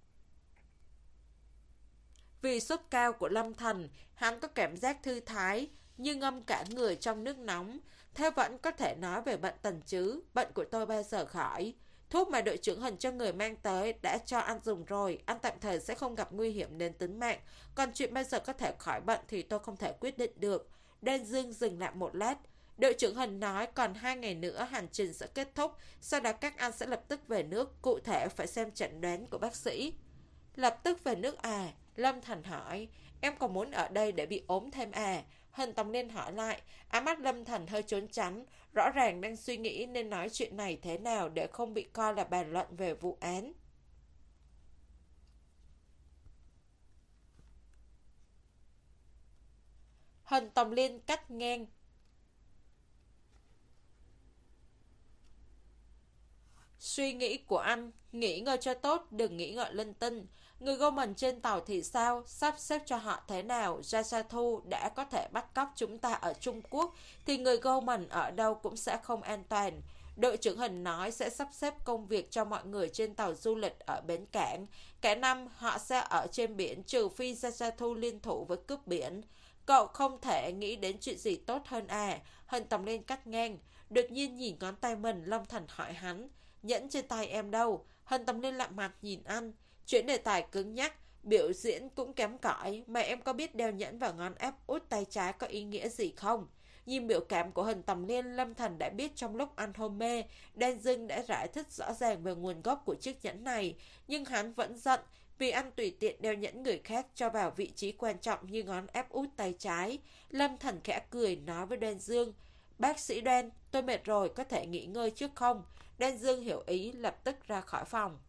Vì sốt cao của Lâm Thần, hắn có cảm giác thư thái, như ngâm cả người trong nước nóng. Thế vẫn có thể nói về bệnh tần chứ, bệnh của tôi bao giờ khỏi. Thuốc mà đội trưởng Hình cho người mang tới đã cho anh dùng rồi, anh tạm thời sẽ không gặp nguy hiểm đến tính mạng. Còn chuyện bao giờ có thể khỏi bệnh thì tôi không thể quyết định được. Đoan Dương dừng lại một lát. Đội trưởng Hình nói còn hai ngày nữa hành trình sẽ kết thúc, sau đó các anh sẽ lập tức về nước, cụ thể phải xem chẩn đoán của bác sĩ. Lập tức về nước à? Lâm Thần hỏi. Em còn muốn ở đây để bị ốm thêm à? Hình Tòng Liên hỏi lại. Ánh mắt Lâm Thần hơi trốn tránh, rõ ràng đang suy nghĩ nên nói chuyện này thế nào để không bị coi là bàn luận về vụ án. Hình Tòng Liên cắt ngang. Suy nghĩ của anh, nghỉ ngơi cho tốt, đừng nghĩ ngợi linh tinh. Người Goldman trên tàu thì sao? Sắp xếp cho họ thế nào? Jasathu đã có thể bắt cóc chúng ta ở Trung Quốc, thì người Goldman ở đâu cũng sẽ không an toàn. Đội trưởng Hình nói sẽ sắp xếp công việc cho mọi người trên tàu du lịch ở bến cảng. Cả năm họ sẽ ở trên biển, trừ phi Jasathu liên thủ với cướp biển. Cậu không thể nghĩ đến chuyện gì tốt hơn à? Hình Tòng Liên cắt ngang. Đột nhiên nhìn ngón tay mình, Lâm Thần hỏi hắn. Nhẫn trên tay em đâu? Hình Tòng Liên lặng mặt nhìn anh. Chuyện đề tài cứng nhắc, biểu diễn cũng kém cỏi, mà em có biết đeo nhẫn vào ngón áp út tay trái có ý nghĩa gì không? Nhìn biểu cảm của Hình Tòng Liên, Lâm Thần đã biết trong lúc anh hôn mê, Đoan Dương đã giải thích rõ ràng về nguồn gốc của chiếc nhẫn này, nhưng hắn vẫn giận vì anh tùy tiện đeo nhẫn người khác cho vào vị trí quan trọng như ngón áp út tay trái. Lâm Thần khẽ cười nói với Đoan Dương, bác sĩ Đoan, tôi mệt rồi, có thể nghỉ ngơi trước không? Đoan Dương hiểu ý, lập tức ra khỏi phòng.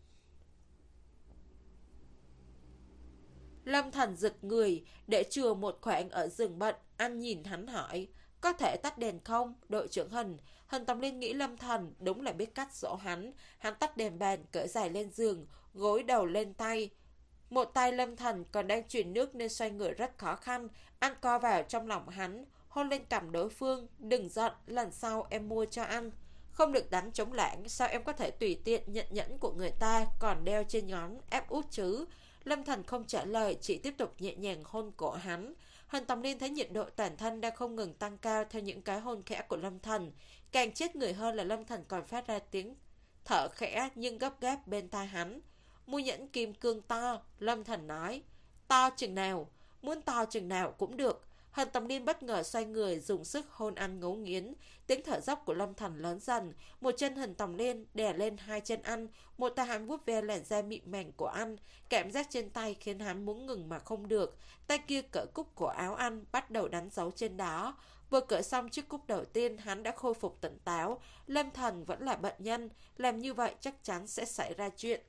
Lâm Thần giật người, để chừa một khoảng ở giường bệnh, anh nhìn hắn hỏi, có thể tắt đèn không, đội trưởng Hình? Hình Tòng Liên nghĩ Lâm Thần đúng là biết cách dỗ hắn, hắn tắt đèn bàn, cởi giày lên giường, gối đầu lên tay. Một tay Lâm Thần còn đang chuyển nước nên xoay người rất khó khăn, anh co vào trong lòng hắn, hôn lên cằm đối phương, đừng giận, lần sau em mua cho anh. Không được đánh trống lãng, sao em có thể tùy tiện nhận nhẫn của người ta còn đeo trên ngón áp út chứ? Lâm Thành không trả lời, chỉ tiếp tục nhẹ nhàng hôn cổ hắn. Hàn Tầm Liên thấy nhiệt độ toàn thân đang không ngừng tăng cao theo những cái hôn khẽ của Lâm Thành. Càng chết người hơn là Lâm Thành còn phát ra tiếng thở khẽ nhưng gấp gáp bên tai hắn. Mua nhẫn kim cương to, Lâm Thành nói. To chừng nào? Muốn to chừng nào cũng được. Hàn Tầm Liên bất ngờ xoay người dùng sức hôn anh ngấu nghiến. Tiếng thở dốc của Lâm Thành lớn dần. Một chân Hàn Tầm Liên đè lên hai chân anh. Một tay hắn vuốt ve làn da mịn màng của anh. Cảm giác trên tay khiến hắn muốn ngừng mà không được. Tay kia cởi cúc của áo anh, bắt đầu đánh dấu trên đó. Vừa cởi xong chiếc cúc đầu tiên, hắn đã khôi phục tỉnh táo. Lâm Thành vẫn là bệnh nhân, làm như vậy chắc chắn sẽ xảy ra chuyện.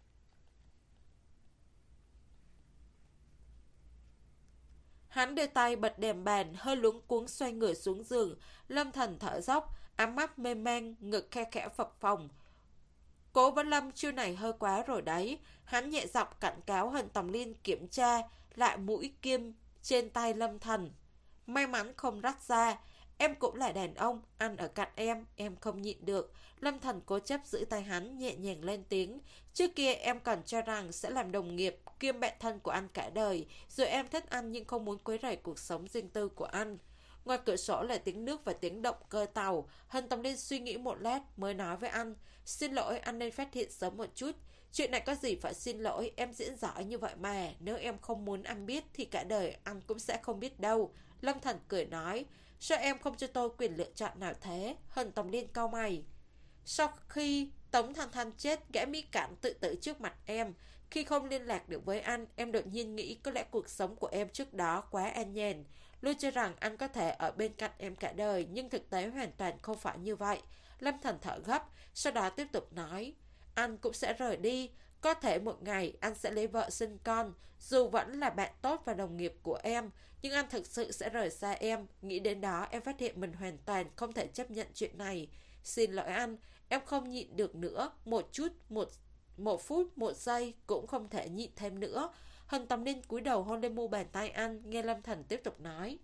Hắn đưa tay bật đèn bàn, hơi luống cuống xoay người xuống giường. Lâm Thành thở dốc, ám mắt mê man, ngực khe khẽ phập phồng. Cố Vấn Lâm chiêu này hơi quá rồi đấy. Hắn nhẹ giọng cảnh cáo Hàn Tầm Liên kiểm tra lại mũi kim trên tay Lâm Thành. May mắn không rách ra. Em cũng là đàn ông, anh ở cạnh em, em không nhịn được. Lâm Thành cố chấp giữ tay hắn, nhẹ nhàng lên tiếng. Trước kia em còn cho rằng sẽ làm đồng nghiệp kiêm bạn thân của anh cả đời. Rồi em thích anh nhưng không muốn quấy rầy cuộc sống riêng tư của anh. Ngoài cửa sổ là tiếng nước và tiếng động cơ tàu. Hân Tầm Liên suy nghĩ một lát mới nói với anh. Xin lỗi, anh nên phát hiện sớm một chút. Chuyện này có gì phải xin lỗi, em diễn giỏi như vậy mà. Nếu em không muốn anh biết thì cả đời anh cũng sẽ không biết đâu. Lâm Thành cười nói. Sao em không cho tôi quyền lựa chọn nào thế? Hân Tầm Liên cau mày. Sau khi Tống Thanh Thanh chết, gã Mỹ Cảnh tự tử trước mặt em. Khi không liên lạc được với anh, em đột nhiên nghĩ có lẽ cuộc sống của em trước đó quá an nhàn. Luôn cho rằng anh có thể ở bên cạnh em cả đời, nhưng thực tế hoàn toàn không phải như vậy. Lâm Thành thở gấp, sau đó tiếp tục nói. Anh cũng sẽ rời đi. Có thể một ngày anh sẽ lấy vợ sinh con. Dù vẫn là bạn tốt và đồng nghiệp của em, nhưng anh thực sự sẽ rời xa em. Nghĩ đến đó em phát hiện mình hoàn toàn không thể chấp nhận chuyện này. Xin lỗi anh, em không nhịn được nữa. Một chút, một, một phút, một giây cũng không thể nhịn thêm nữa. Hân Tầm Liên cúi đầu hôn lên mu bàn tay anh. Nghe Lâm Thành tiếp tục nói.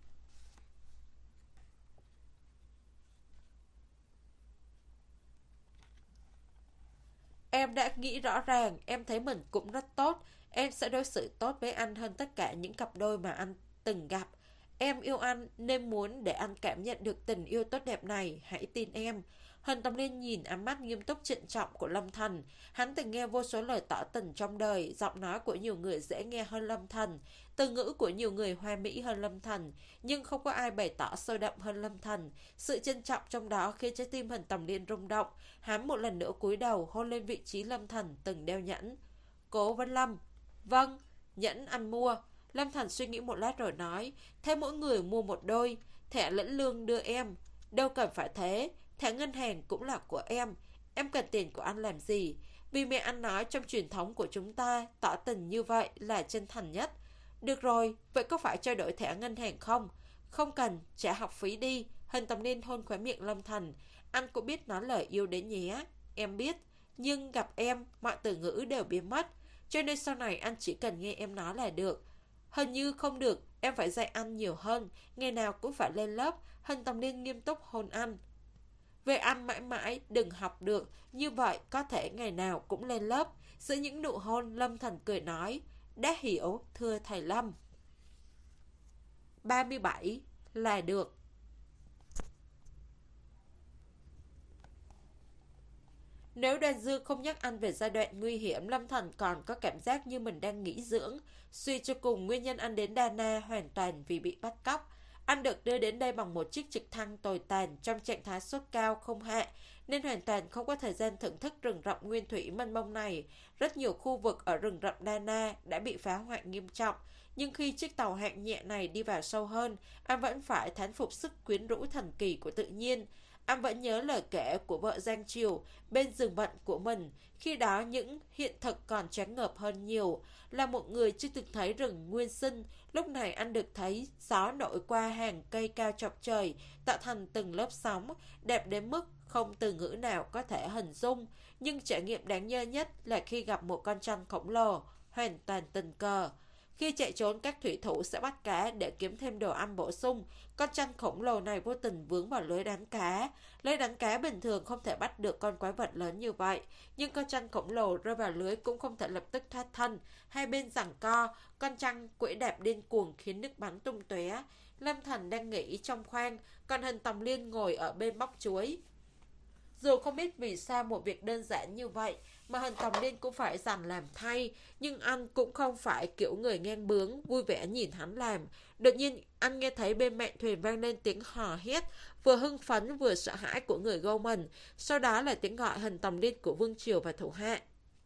Em đã nghĩ rõ ràng, em thấy mình cũng rất tốt. Em sẽ đối xử tốt với anh hơn tất cả những cặp đôi mà anh từng gặp. Em yêu anh nên muốn để anh cảm nhận được tình yêu tốt đẹp này. Hãy tin em. Hân Tầm Liên nhìn ánh mắt nghiêm túc trịnh trọng của Lâm Thành. Hắn từng nghe vô số lời tỏ tình trong đời. Giọng nói của nhiều người dễ nghe hơn Lâm Thành. Từ ngữ của nhiều người hoa mỹ hơn Lâm Thành. Nhưng không có ai bày tỏ sôi động hơn Lâm Thành. Sự trân trọng trong đó khiến trái tim Hân Tầm Liên rung động. Hắn một lần nữa cúi đầu hôn lên vị trí Lâm Thành từng đeo nhẫn. Cố Vấn Lâm. Vâng, nhẫn anh mua. Lâm Thành suy nghĩ một lát rồi nói. Thế mỗi người mua một đôi. Thẻ lẫn lương đưa em. Đâu cần phải thế. Thẻ ngân hàng cũng là của em. Em cần tiền của anh làm gì? Vì mẹ anh nói trong truyền thống của chúng ta, tỏ tình như vậy là chân thành nhất. Được rồi, vậy có phải trao đổi thẻ ngân hàng không? Không cần, trả học phí đi. Hân Tầm Liên hôn khóe miệng Lâm Thành. Anh cũng biết nói lời yêu đến nhé. Em biết, nhưng gặp em, mọi từ ngữ đều biến mất. Cho nên sau này anh chỉ cần nghe em nói là được. Hình như không được, em phải dạy anh nhiều hơn. Ngày nào cũng phải lên lớp. Hân Tầm Liên nghiêm túc hôn anh. Về anh mãi mãi đừng học được. Như vậy có thể ngày nào cũng lên lớp. Giữa những nụ hôn, Lâm Thành cười nói. Đã hiểu, thưa thầy Lâm. ba mươi bảy là được. Nếu Đoan Dương không nhắc anh về giai đoạn nguy hiểm, Lâm Thành còn có cảm giác như mình đang nghỉ dưỡng. Suy cho cùng, nguyên nhân anh đến Đa Na hoàn toàn vì bị bắt cóc. Anh được đưa đến đây bằng một chiếc trực thăng tồi tàn trong trạng thái sốt cao không hạ, nên hoàn toàn không có thời gian thưởng thức rừng rậm nguyên thủy mênh mông này. Rất nhiều khu vực ở rừng rậm Đa Na đã bị phá hoại nghiêm trọng, nhưng khi chiếc tàu hạng nhẹ này đi vào sâu hơn, anh vẫn phải thán phục sức quyến rũ thần kỳ của tự nhiên. Anh vẫn nhớ lời kể của vợ Giang Triều bên giường bệnh của mình. Khi đó những hiện thực còn choáng ngợp hơn nhiều. Là một người chưa từng thấy rừng nguyên sinh, lúc này anh được thấy gió nổi qua hàng cây cao chọc trời, tạo thành từng lớp sóng, đẹp đến mức không từ ngữ nào có thể hình dung. Nhưng trải nghiệm đáng nhớ nhất là khi gặp một con trăn khổng lồ, hoàn toàn tình cờ. Khi chạy trốn, các thủy thủ sẽ bắt cá để kiếm thêm đồ ăn bổ sung. Con tranh khổng lồ này vô tình vướng vào lưới đánh cá. Lưới đánh cá bình thường không thể bắt được con quái vật lớn như vậy, nhưng con tranh khổng lồ rơi vào lưới cũng không thể lập tức thoát thân. Hai bên giằng co, con tranh quẫy đạp điên cuồng khiến nước bắn tung tóe. Lâm Thần đang nghỉ trong khoang, còn Hình Tòng Liên ngồi ở bên bóc chuối. Dù không biết vì sao một việc đơn giản như vậy mà Hình Tòng Liên cũng phải dằn làm thay, nhưng anh cũng không phải kiểu người ngang bướng, vui vẻ nhìn hắn làm. Đột nhiên anh nghe thấy bên mạn thuyền vang lên tiếng hò hét, vừa hưng phấn vừa sợ hãi của người Goman, sau đó là tiếng gọi Hình Tòng Liên của Vương Triều và thủ hạ.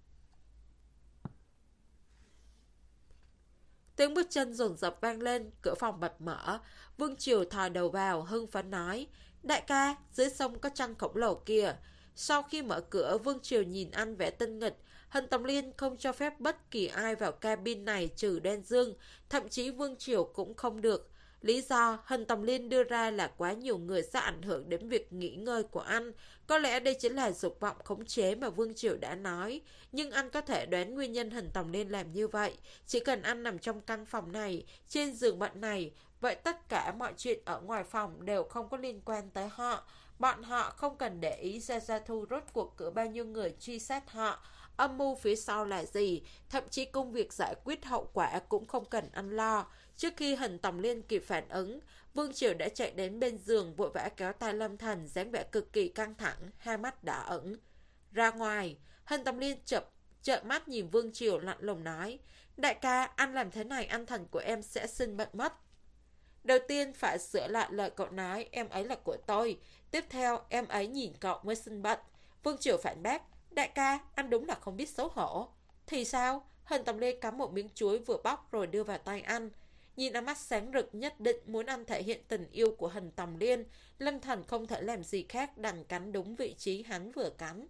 Tiếng bước chân dồn dập vang lên, cửa phòng bật mở. Vương Triều thò đầu vào, hưng phấn nói: Đại ca, dưới sông có tranh khổng lồ kìa. Sau khi mở cửa, Vương Triều nhìn anh vẻ tinh nghịch. Hình Tòng Liên không cho phép bất kỳ ai vào cabin này trừ Đen Dương, thậm chí Vương Triều cũng không được. Lý do Hình Tòng Liên đưa ra là quá nhiều người sẽ ảnh hưởng đến việc nghỉ ngơi của anh. Có lẽ đây chính là dục vọng khống chế mà Vương Triều đã nói. Nhưng anh có thể đoán nguyên nhân Hình Tòng Liên làm như vậy. Chỉ cần anh nằm trong căn phòng này, trên giường bệnh này, vậy tất cả mọi chuyện ở ngoài phòng đều không có liên quan tới họ. Bọn họ không cần để ý ra Gia Thu rốt cuộc cử bao nhiêu người truy sát họ, âm mưu phía sau là gì, thậm chí công việc giải quyết hậu quả cũng không cần anh lo. Trước khi Hình Tòng Liên kịp phản ứng, Vương Triều đã chạy đến bên giường vội vã kéo tay Lâm Thần, dáng vẻ cực kỳ căng thẳng, hai mắt đỏ ửng. Ra ngoài, Hình Tòng Liên chợp trợn mắt nhìn Vương Triều lạnh lùng nói: Đại ca, anh làm thế này anh Thần của em sẽ sinh bệnh mất. Đầu tiên phải sửa lại lời cậu nói, em ấy là của tôi. Tiếp theo, em ấy nhìn cậu mới sinh bệnh. Vương Triều phản bác: Đại ca, anh đúng là không biết xấu hổ. Thì sao? Hình Tòng Lê cắm một miếng chuối vừa bóc rồi đưa vào tay anh. Nhìn ánh mắt sáng rực nhất định muốn anh thể hiện tình yêu của Hình Tòng Liên, Lâm Thần không thể làm gì khác đành cắn đúng vị trí hắn vừa cắn.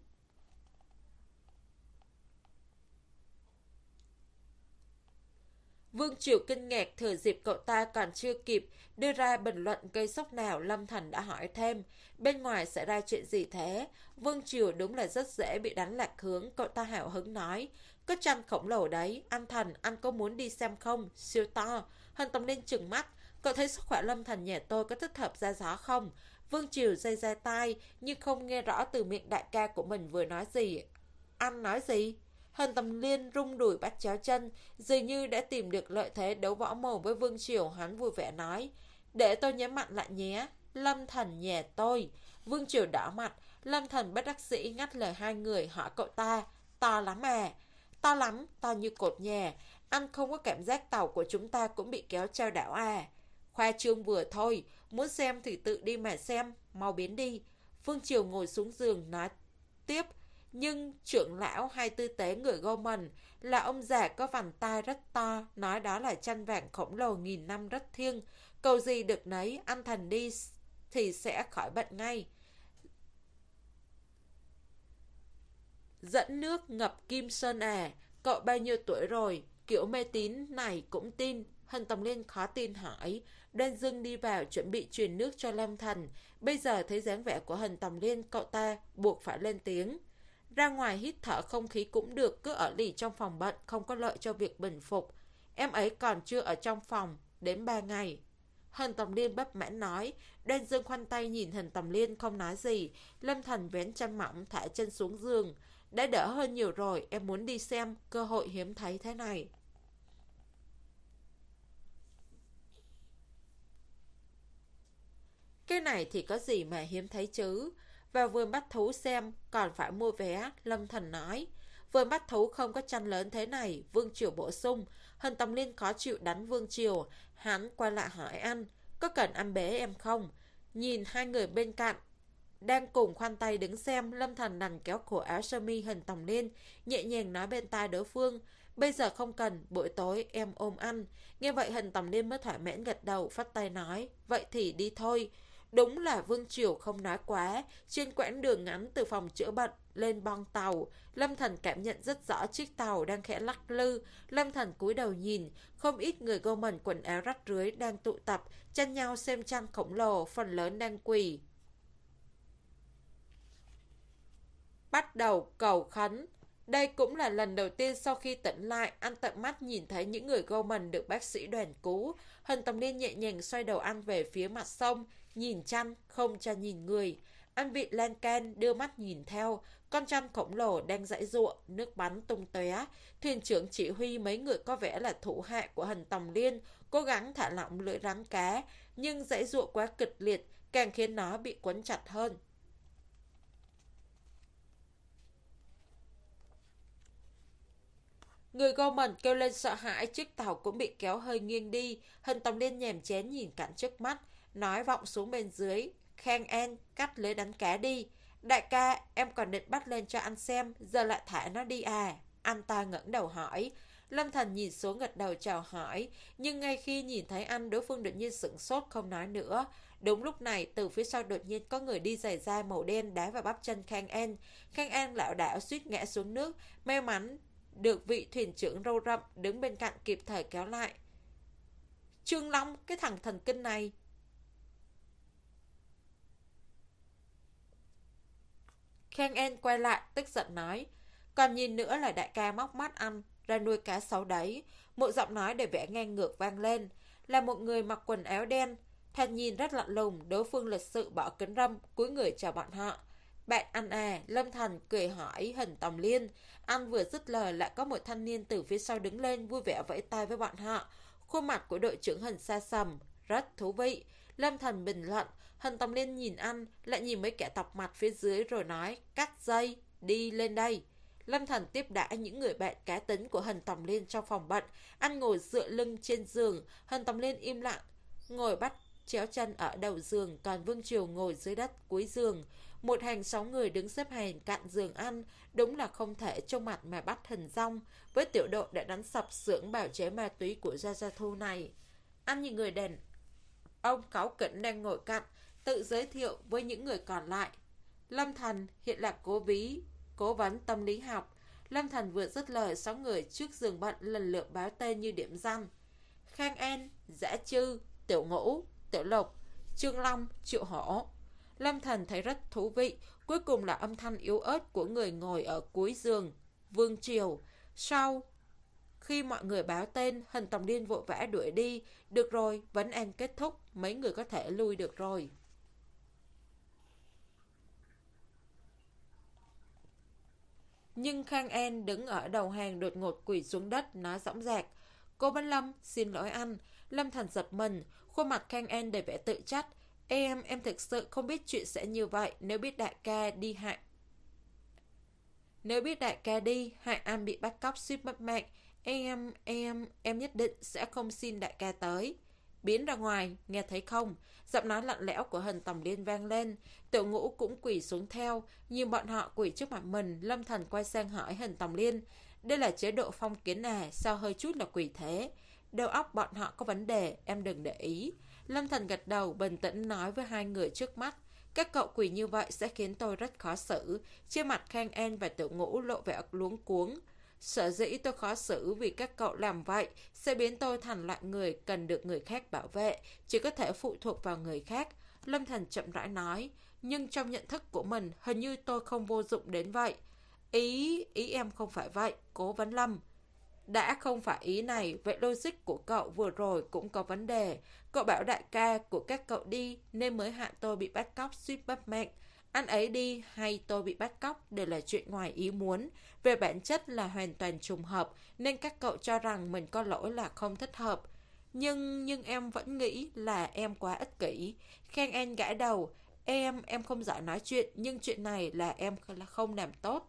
Vương Triều kinh ngạc, thừa dịp cậu ta còn chưa kịp đưa ra bình luận gây sốc nào, Lâm Thần đã hỏi thêm: Bên ngoài xảy ra chuyện gì thế? Vương Triều đúng là rất dễ bị đánh lạc hướng, cậu ta hào hứng nói: Có tranh khổng lồ đấy, anh Thần, anh có muốn đi xem không? Siêu to. Hình Tòng Liên trừng mắt: Cậu thấy sức khỏe Lâm Thần nhà tôi có thích hợp ra gió không? Vương Triều dây dây tai nhưng không nghe rõ từ miệng đại ca của mình vừa nói gì. Anh nói gì? Hình Tòng Liên rung đùi bắt chéo chân, dường như đã tìm được lợi thế đấu võ mồm với Vương Triều. Hắn vui vẻ nói: Để tôi nhớ mạnh lại nhé, Lâm Thần nhà tôi. Vương Triều đỏ mặt. Lâm Thần bất đắc dĩ ngắt lời hai người, hỏi cậu ta: To lắm à? To lắm, to như cột nhà. Anh không có cảm giác tàu của chúng ta cũng bị kéo trao đảo à? Khoa trương vừa thôi, muốn xem thì tự đi mà xem, mau biến đi. Vương Triều ngồi xuống giường nói tiếp: Nhưng trưởng lão hay tư tế người Goman là ông già có vành tai rất to, nói đó là tranh vàng khổng lồ nghìn năm rất thiêng. Cầu gì được nấy, anh Thần đi thì sẽ khỏi bệnh ngay. Dẫn nước ngập Kim Sơn à? Cậu bao nhiêu tuổi rồi? Kiểu mê tín này cũng tin. Hình Tòng Liên khó tin hỏi. Đoan Dương đi vào chuẩn bị truyền nước cho Lâm Thần. Bây giờ thấy dáng vẻ của Hình Tòng Liên, cậu ta buộc phải lên tiếng: Ra ngoài hít thở không khí cũng được, cứ ở lì trong phòng bệnh không có lợi cho việc bình phục. Em ấy còn chưa ở trong phòng đến ba ngày. Hình Tòng Liên bất mãn nói. Đoan Dương khoanh tay nhìn Hình Tòng Liên không nói gì. Lâm Thần vén chăn mỏng thả chân xuống giường. Đã đỡ hơn nhiều rồi, em muốn đi xem, cơ hội hiếm thấy thế này. Cái này thì có gì mà hiếm thấy chứ? Vào vườn bách thú xem, còn phải mua vé, Lâm Thần nói. Vườn bách thú không có tranh lớn thế này, Vương Triều bổ sung. Hình Tòng Liên khó chịu đánh Vương Triều. Hắn quay lại hỏi anh: Có cần anh bế em không? Nhìn hai người bên cạnh đang cùng khoanh tay đứng xem, Lâm Thần đành kéo cổ áo sơ mi Hình Tòng Liên, nhẹ nhàng nói bên tai đối phương: Bây giờ không cần, buổi tối em ôm anh. Nghe vậy Hình Tòng Liên mới thỏa mãn gật đầu, phất tay nói: Vậy thì đi thôi. Đúng là Vương Triều không nói quá. Trên quãng đường ngắn từ phòng chữa bệnh lên boong tàu, Lâm Thần cảm nhận rất rõ chiếc tàu đang khẽ lắc lư. Lâm Thần cúi đầu nhìn, không ít người Goman quần áo rách rưới đang tụ tập tranh nhau xem tranh khổng lồ, phần lớn đang quỳ bắt đầu cầu khấn. Đây cũng là lần đầu tiên sau khi tỉnh lại, anh tận mắt nhìn thấy những người Gorman được bác sĩ đoàn cứu. Hình Tầm Liên nhẹ nhàng xoay đầu anh về phía mặt sông, nhìn chăn, không cho nhìn người. Anh vịt lan can, đưa mắt nhìn theo. Con chăn khổng lồ đang giãy giụa, nước bắn tung tóe. Thuyền trưởng chỉ huy mấy người có vẻ là thủ hạ của Hình Tầm Liên, cố gắng thả lỏng lưỡi rắn cá, nhưng giãy giụa quá kịch liệt, càng khiến nó bị quấn chặt hơn. Người Gorman kêu lên sợ hãi, chiếc tàu cũng bị kéo hơi nghiêng đi. Hình Tầm Liên nhèm chén nhìn cảnh trước mắt, nói vọng xuống bên dưới. Khang An, cắt lưới đánh cá đi. Đại ca, em còn định bắt lên cho anh xem, giờ lại thả nó đi à? Anh ta ngẩng đầu hỏi. Lâm Thần nhìn xuống gật đầu chào hỏi, nhưng ngay khi nhìn thấy anh, đối phương đột nhiên sửng sốt không nói nữa. Đúng lúc này, từ phía sau đột nhiên có người đi giày da màu đen đá vào bắp chân Khang An. Khang An lảo đảo suýt ngã xuống nước, may mắn được vị thuyền trưởng râu rậm đứng bên cạnh kịp thời kéo lại. Trương Long, cái thằng thần kinh này. Khang An quay lại, tức giận nói. Còn nhìn nữa là đại ca móc mắt ăn, ra nuôi cá sấu đấy. Một giọng nói để vẻ ngang ngược vang lên. Là một người mặc quần áo đen, thoạt nhìn rất lạnh lùng. Đối phương lịch sự bỏ kính râm, cúi người chào bọn họ. Bạn anh à? Lâm Thần cười hỏi Hình Tầm Liên. Anh vừa dứt lời lại có một thanh niên từ phía sau đứng lên, vui vẻ vẫy tay với bọn họ. Khuôn mặt của đội trưởng Hình xa sầm, rất thú vị. Lâm Thần bình luận. Hình Tầm Liên nhìn anh, lại nhìn mấy kẻ tọc mặt phía dưới rồi nói, cắt dây, đi lên đây. Lâm Thần tiếp đãi những người bạn cá tính của Hình Tầm Liên trong phòng bận. Anh ngồi dựa lưng trên giường, Hình Tầm Liên im lặng, ngồi bắt chéo chân ở đầu giường, còn Vương Triều ngồi dưới đất cuối giường. Một hàng sáu người đứng xếp hàng cạnh giường ăn, đúng là không thể trông mặt mà bắt hình dong, với tiểu đội đã đánh sập xưởng bào chế ma túy của Gia Gia Thu này. Anh nhìn người đàn ông cáu kỉnh đang ngồi cạnh, tự giới thiệu với những người còn lại. Lâm Thần hiện là cố ví, cố vấn tâm lý học. Lâm Thần vừa dứt lời, sáu người trước giường bận lần lượt báo tên như điểm danh. Khang An, Dã Trư, Tiểu Ngũ, Tiểu Lục, Trương Long, Triệu Hổ. Lâm Thần thấy rất thú vị. Cuối cùng là âm thanh yếu ớt của người ngồi ở cuối giường, Vương Triều. Sau khi mọi người báo tên, Hình Tầm Liên vội vã đuổi đi. Được rồi, vấn an kết thúc, mấy người có thể lui được rồi. Nhưng Khang An đứng ở đầu hàng đột ngột quỳ xuống đất, nói dõng dạc. Cô Văn Lâm, xin lỗi anh. Lâm Thần giật mình, khuôn mặt Khang An đầy vẻ tự trách. Em, em thực sự không biết chuyện sẽ như vậy. Nếu biết đại ca đi hại Nếu biết đại ca đi hại anh bị bắt cóc suýt mất mạng, Em, em, em nhất định sẽ không xin đại ca tới. Biến ra ngoài, nghe thấy không? Giọng nói lạnh lẽo của Hình Tầm Liên vang lên. Tiểu Ngũ cũng quỳ xuống theo. Nhìn bọn họ quỳ trước mặt mình, Lâm Thần quay sang hỏi Hình Tầm Liên. Đây là chế độ phong kiến à? Sao hơi chút là quỳ thế? Đầu óc bọn họ có vấn đề, em đừng để ý. Lâm Thần gật đầu, bình tĩnh nói với hai người trước mắt. Các cậu quỳ như vậy sẽ khiến tôi rất khó xử. Trên mặt Khang An và Tiểu Ngũ lộ vẻ luống cuống. Sở dĩ tôi khó xử vì các cậu làm vậy sẽ biến tôi thành loại người cần được người khác bảo vệ, chỉ có thể phụ thuộc vào người khác. Lâm Thần chậm rãi nói, nhưng trong nhận thức của mình hình như tôi không vô dụng đến vậy. Ý, ý em không phải vậy, Cố Vấn Lâm. Đã không phải ý này, vậy logic của cậu vừa rồi cũng có vấn đề. Cậu bảo đại ca của các cậu đi nên mới hại tôi bị bắt cóc suýt mất mạng. Anh ấy đi hay tôi bị bắt cóc đều là chuyện ngoài ý muốn. Về bản chất là hoàn toàn trùng hợp, nên các cậu cho rằng mình có lỗi là không thích hợp. Nhưng, nhưng em vẫn nghĩ là em quá ích kỷ. Khang An gãi đầu. Em, em không giỏi nói chuyện, nhưng chuyện này là em không làm tốt.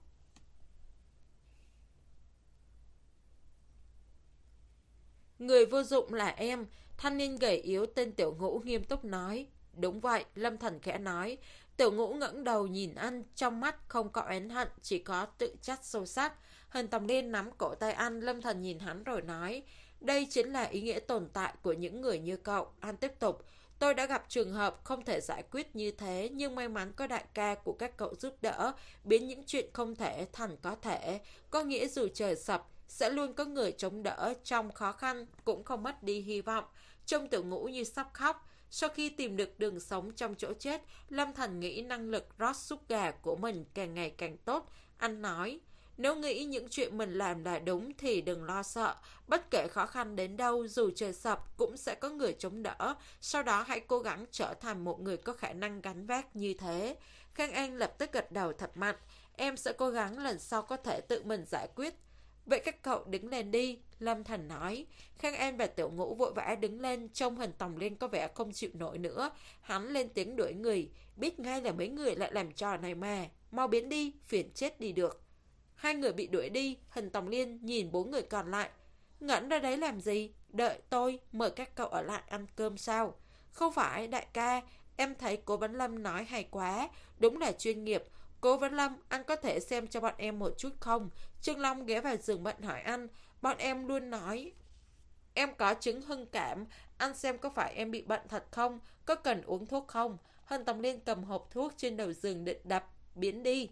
Người vô dụng là em. Thanh niên gầy yếu tên Tiểu Ngũ nghiêm túc nói. Đúng vậy, Lâm Thần khẽ nói. Tiểu Ngũ ngẩng đầu nhìn anh, trong mắt không có oán hận, chỉ có tự trách sâu sắc. Hình Tầm Liên nắm cổ tay anh, Lâm Thần nhìn hắn rồi nói. Đây chính là ý nghĩa tồn tại của những người như cậu. Anh tiếp tục. Tôi đã gặp trường hợp không thể giải quyết như thế, nhưng may mắn có đại ca của các cậu giúp đỡ, biến những chuyện không thể thành có thể. Có nghĩa dù trời sập, sẽ luôn có người chống đỡ, trong khó khăn cũng không mất đi hy vọng. Trông Tiểu Ngũ như sắp khóc. Sau khi tìm được đường sống trong chỗ chết, Lâm Thần nghĩ năng lực rót súp gà của mình càng ngày càng tốt. Anh nói, Nếu nghĩ những chuyện mình làm là đúng thì đừng lo sợ. Bất kể khó khăn đến đâu, dù trời sập cũng sẽ có người chống đỡ. Sau đó hãy cố gắng trở thành một người có khả năng gánh vác như thế. Khang An lập tức gật đầu thật mạnh. Em sẽ cố gắng lần sau có thể tự mình giải quyết. Vậy các cậu đứng lên đi, Lâm Thành nói. Khang An và Tiểu Ngũ vội vã đứng lên, trông Hình Tòng Liên có vẻ không chịu nổi nữa. Hắn lên tiếng đuổi người, biết ngay là mấy người lại làm trò này mà. Mau biến đi, phiền chết đi được. Hai người bị đuổi đi, Hình Tòng Liên nhìn bốn người còn lại. Ngẩn ra đấy làm gì? Đợi tôi, mời các cậu ở lại ăn cơm sao? Không phải, đại ca, em thấy Cố Vấn Lâm nói hay quá, đúng là chuyên nghiệp. Cố Vấn Lâm, anh có thể xem cho bọn em một chút không? Trương Long ghé vào giường bệnh hỏi anh. Bọn em luôn nói em có chứng hưng cảm, anh xem có phải em bị bệnh thật không? Có cần uống thuốc không? Hình Tòng Liên cầm hộp thuốc trên đầu giường định đập, biến đi.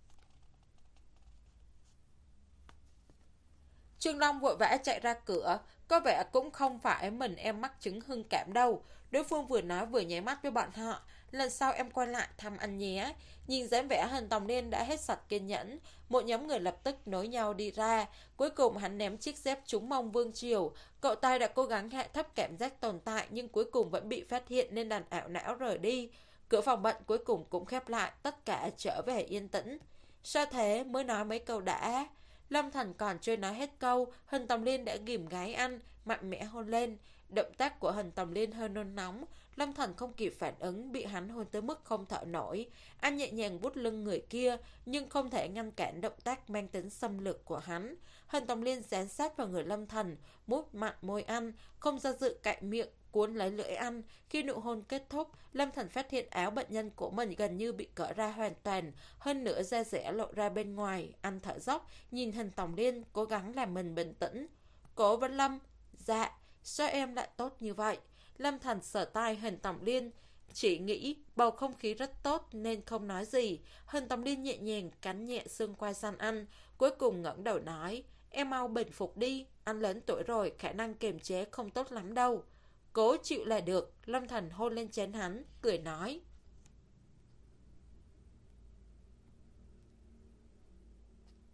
Trương Long vội vã chạy ra cửa, có vẻ cũng không phải mình em mắc chứng hưng cảm đâu. Đối phương vừa nói vừa nháy mắt với bọn họ. Lần sau em quay lại thăm anh nhé. Nhìn dáng vẻ Hình Tòng Liên đã hết sạch kiên nhẫn. Một nhóm người lập tức nối nhau đi ra. Cuối cùng hắn ném chiếc dép trúng mông Vương Triều. Cậu ta đã cố gắng hạ thấp cảm giác tồn tại, nhưng cuối cùng vẫn bị phát hiện nên đành ảo não rời đi. Cửa phòng bệnh cuối cùng cũng khép lại, tất cả trở về yên tĩnh. Sao thế, mới nói mấy câu đã. Lâm Thành còn chưa nói hết câu, Hình Tòng Liên đã ghim gái anh, mạnh mẽ hôn lên. Động tác của Hình Tòng Liên hơi nôn nóng. Lâm Thành không kịp phản ứng, bị hắn hôn tới mức không thở nổi. Anh nhẹ nhàng vuốt lưng người kia, nhưng không thể ngăn cản động tác mang tính xâm lược của hắn. Hình Tòng Liên dán sát vào người Lâm Thành, mút mặn môi ăn, không do dự cạy miệng, cuốn lấy lưỡi ăn. Khi nụ hôn kết thúc, Lâm Thành phát hiện áo bệnh nhân của mình gần như bị cởi ra hoàn toàn, hơn nữa da dẻ lộ ra bên ngoài. Anh thở dốc, nhìn Hình Tòng Liên, cố gắng làm mình bình tĩnh. Cố Vấn Lâm, dạ, sao em lại tốt như vậy? Lâm Thành sờ tai Hình Tòng Liên, chỉ nghĩ bầu không khí rất tốt nên không nói gì. Hình Tòng Liên nhẹ nhàng cắn nhẹ xương quai xanh anh, cuối cùng ngẩng đầu nói, em mau bình phục đi, anh lớn tuổi rồi, khả năng kiềm chế không tốt lắm đâu. Cố chịu là được. Lâm Thành hôn lên trán hắn, cười nói,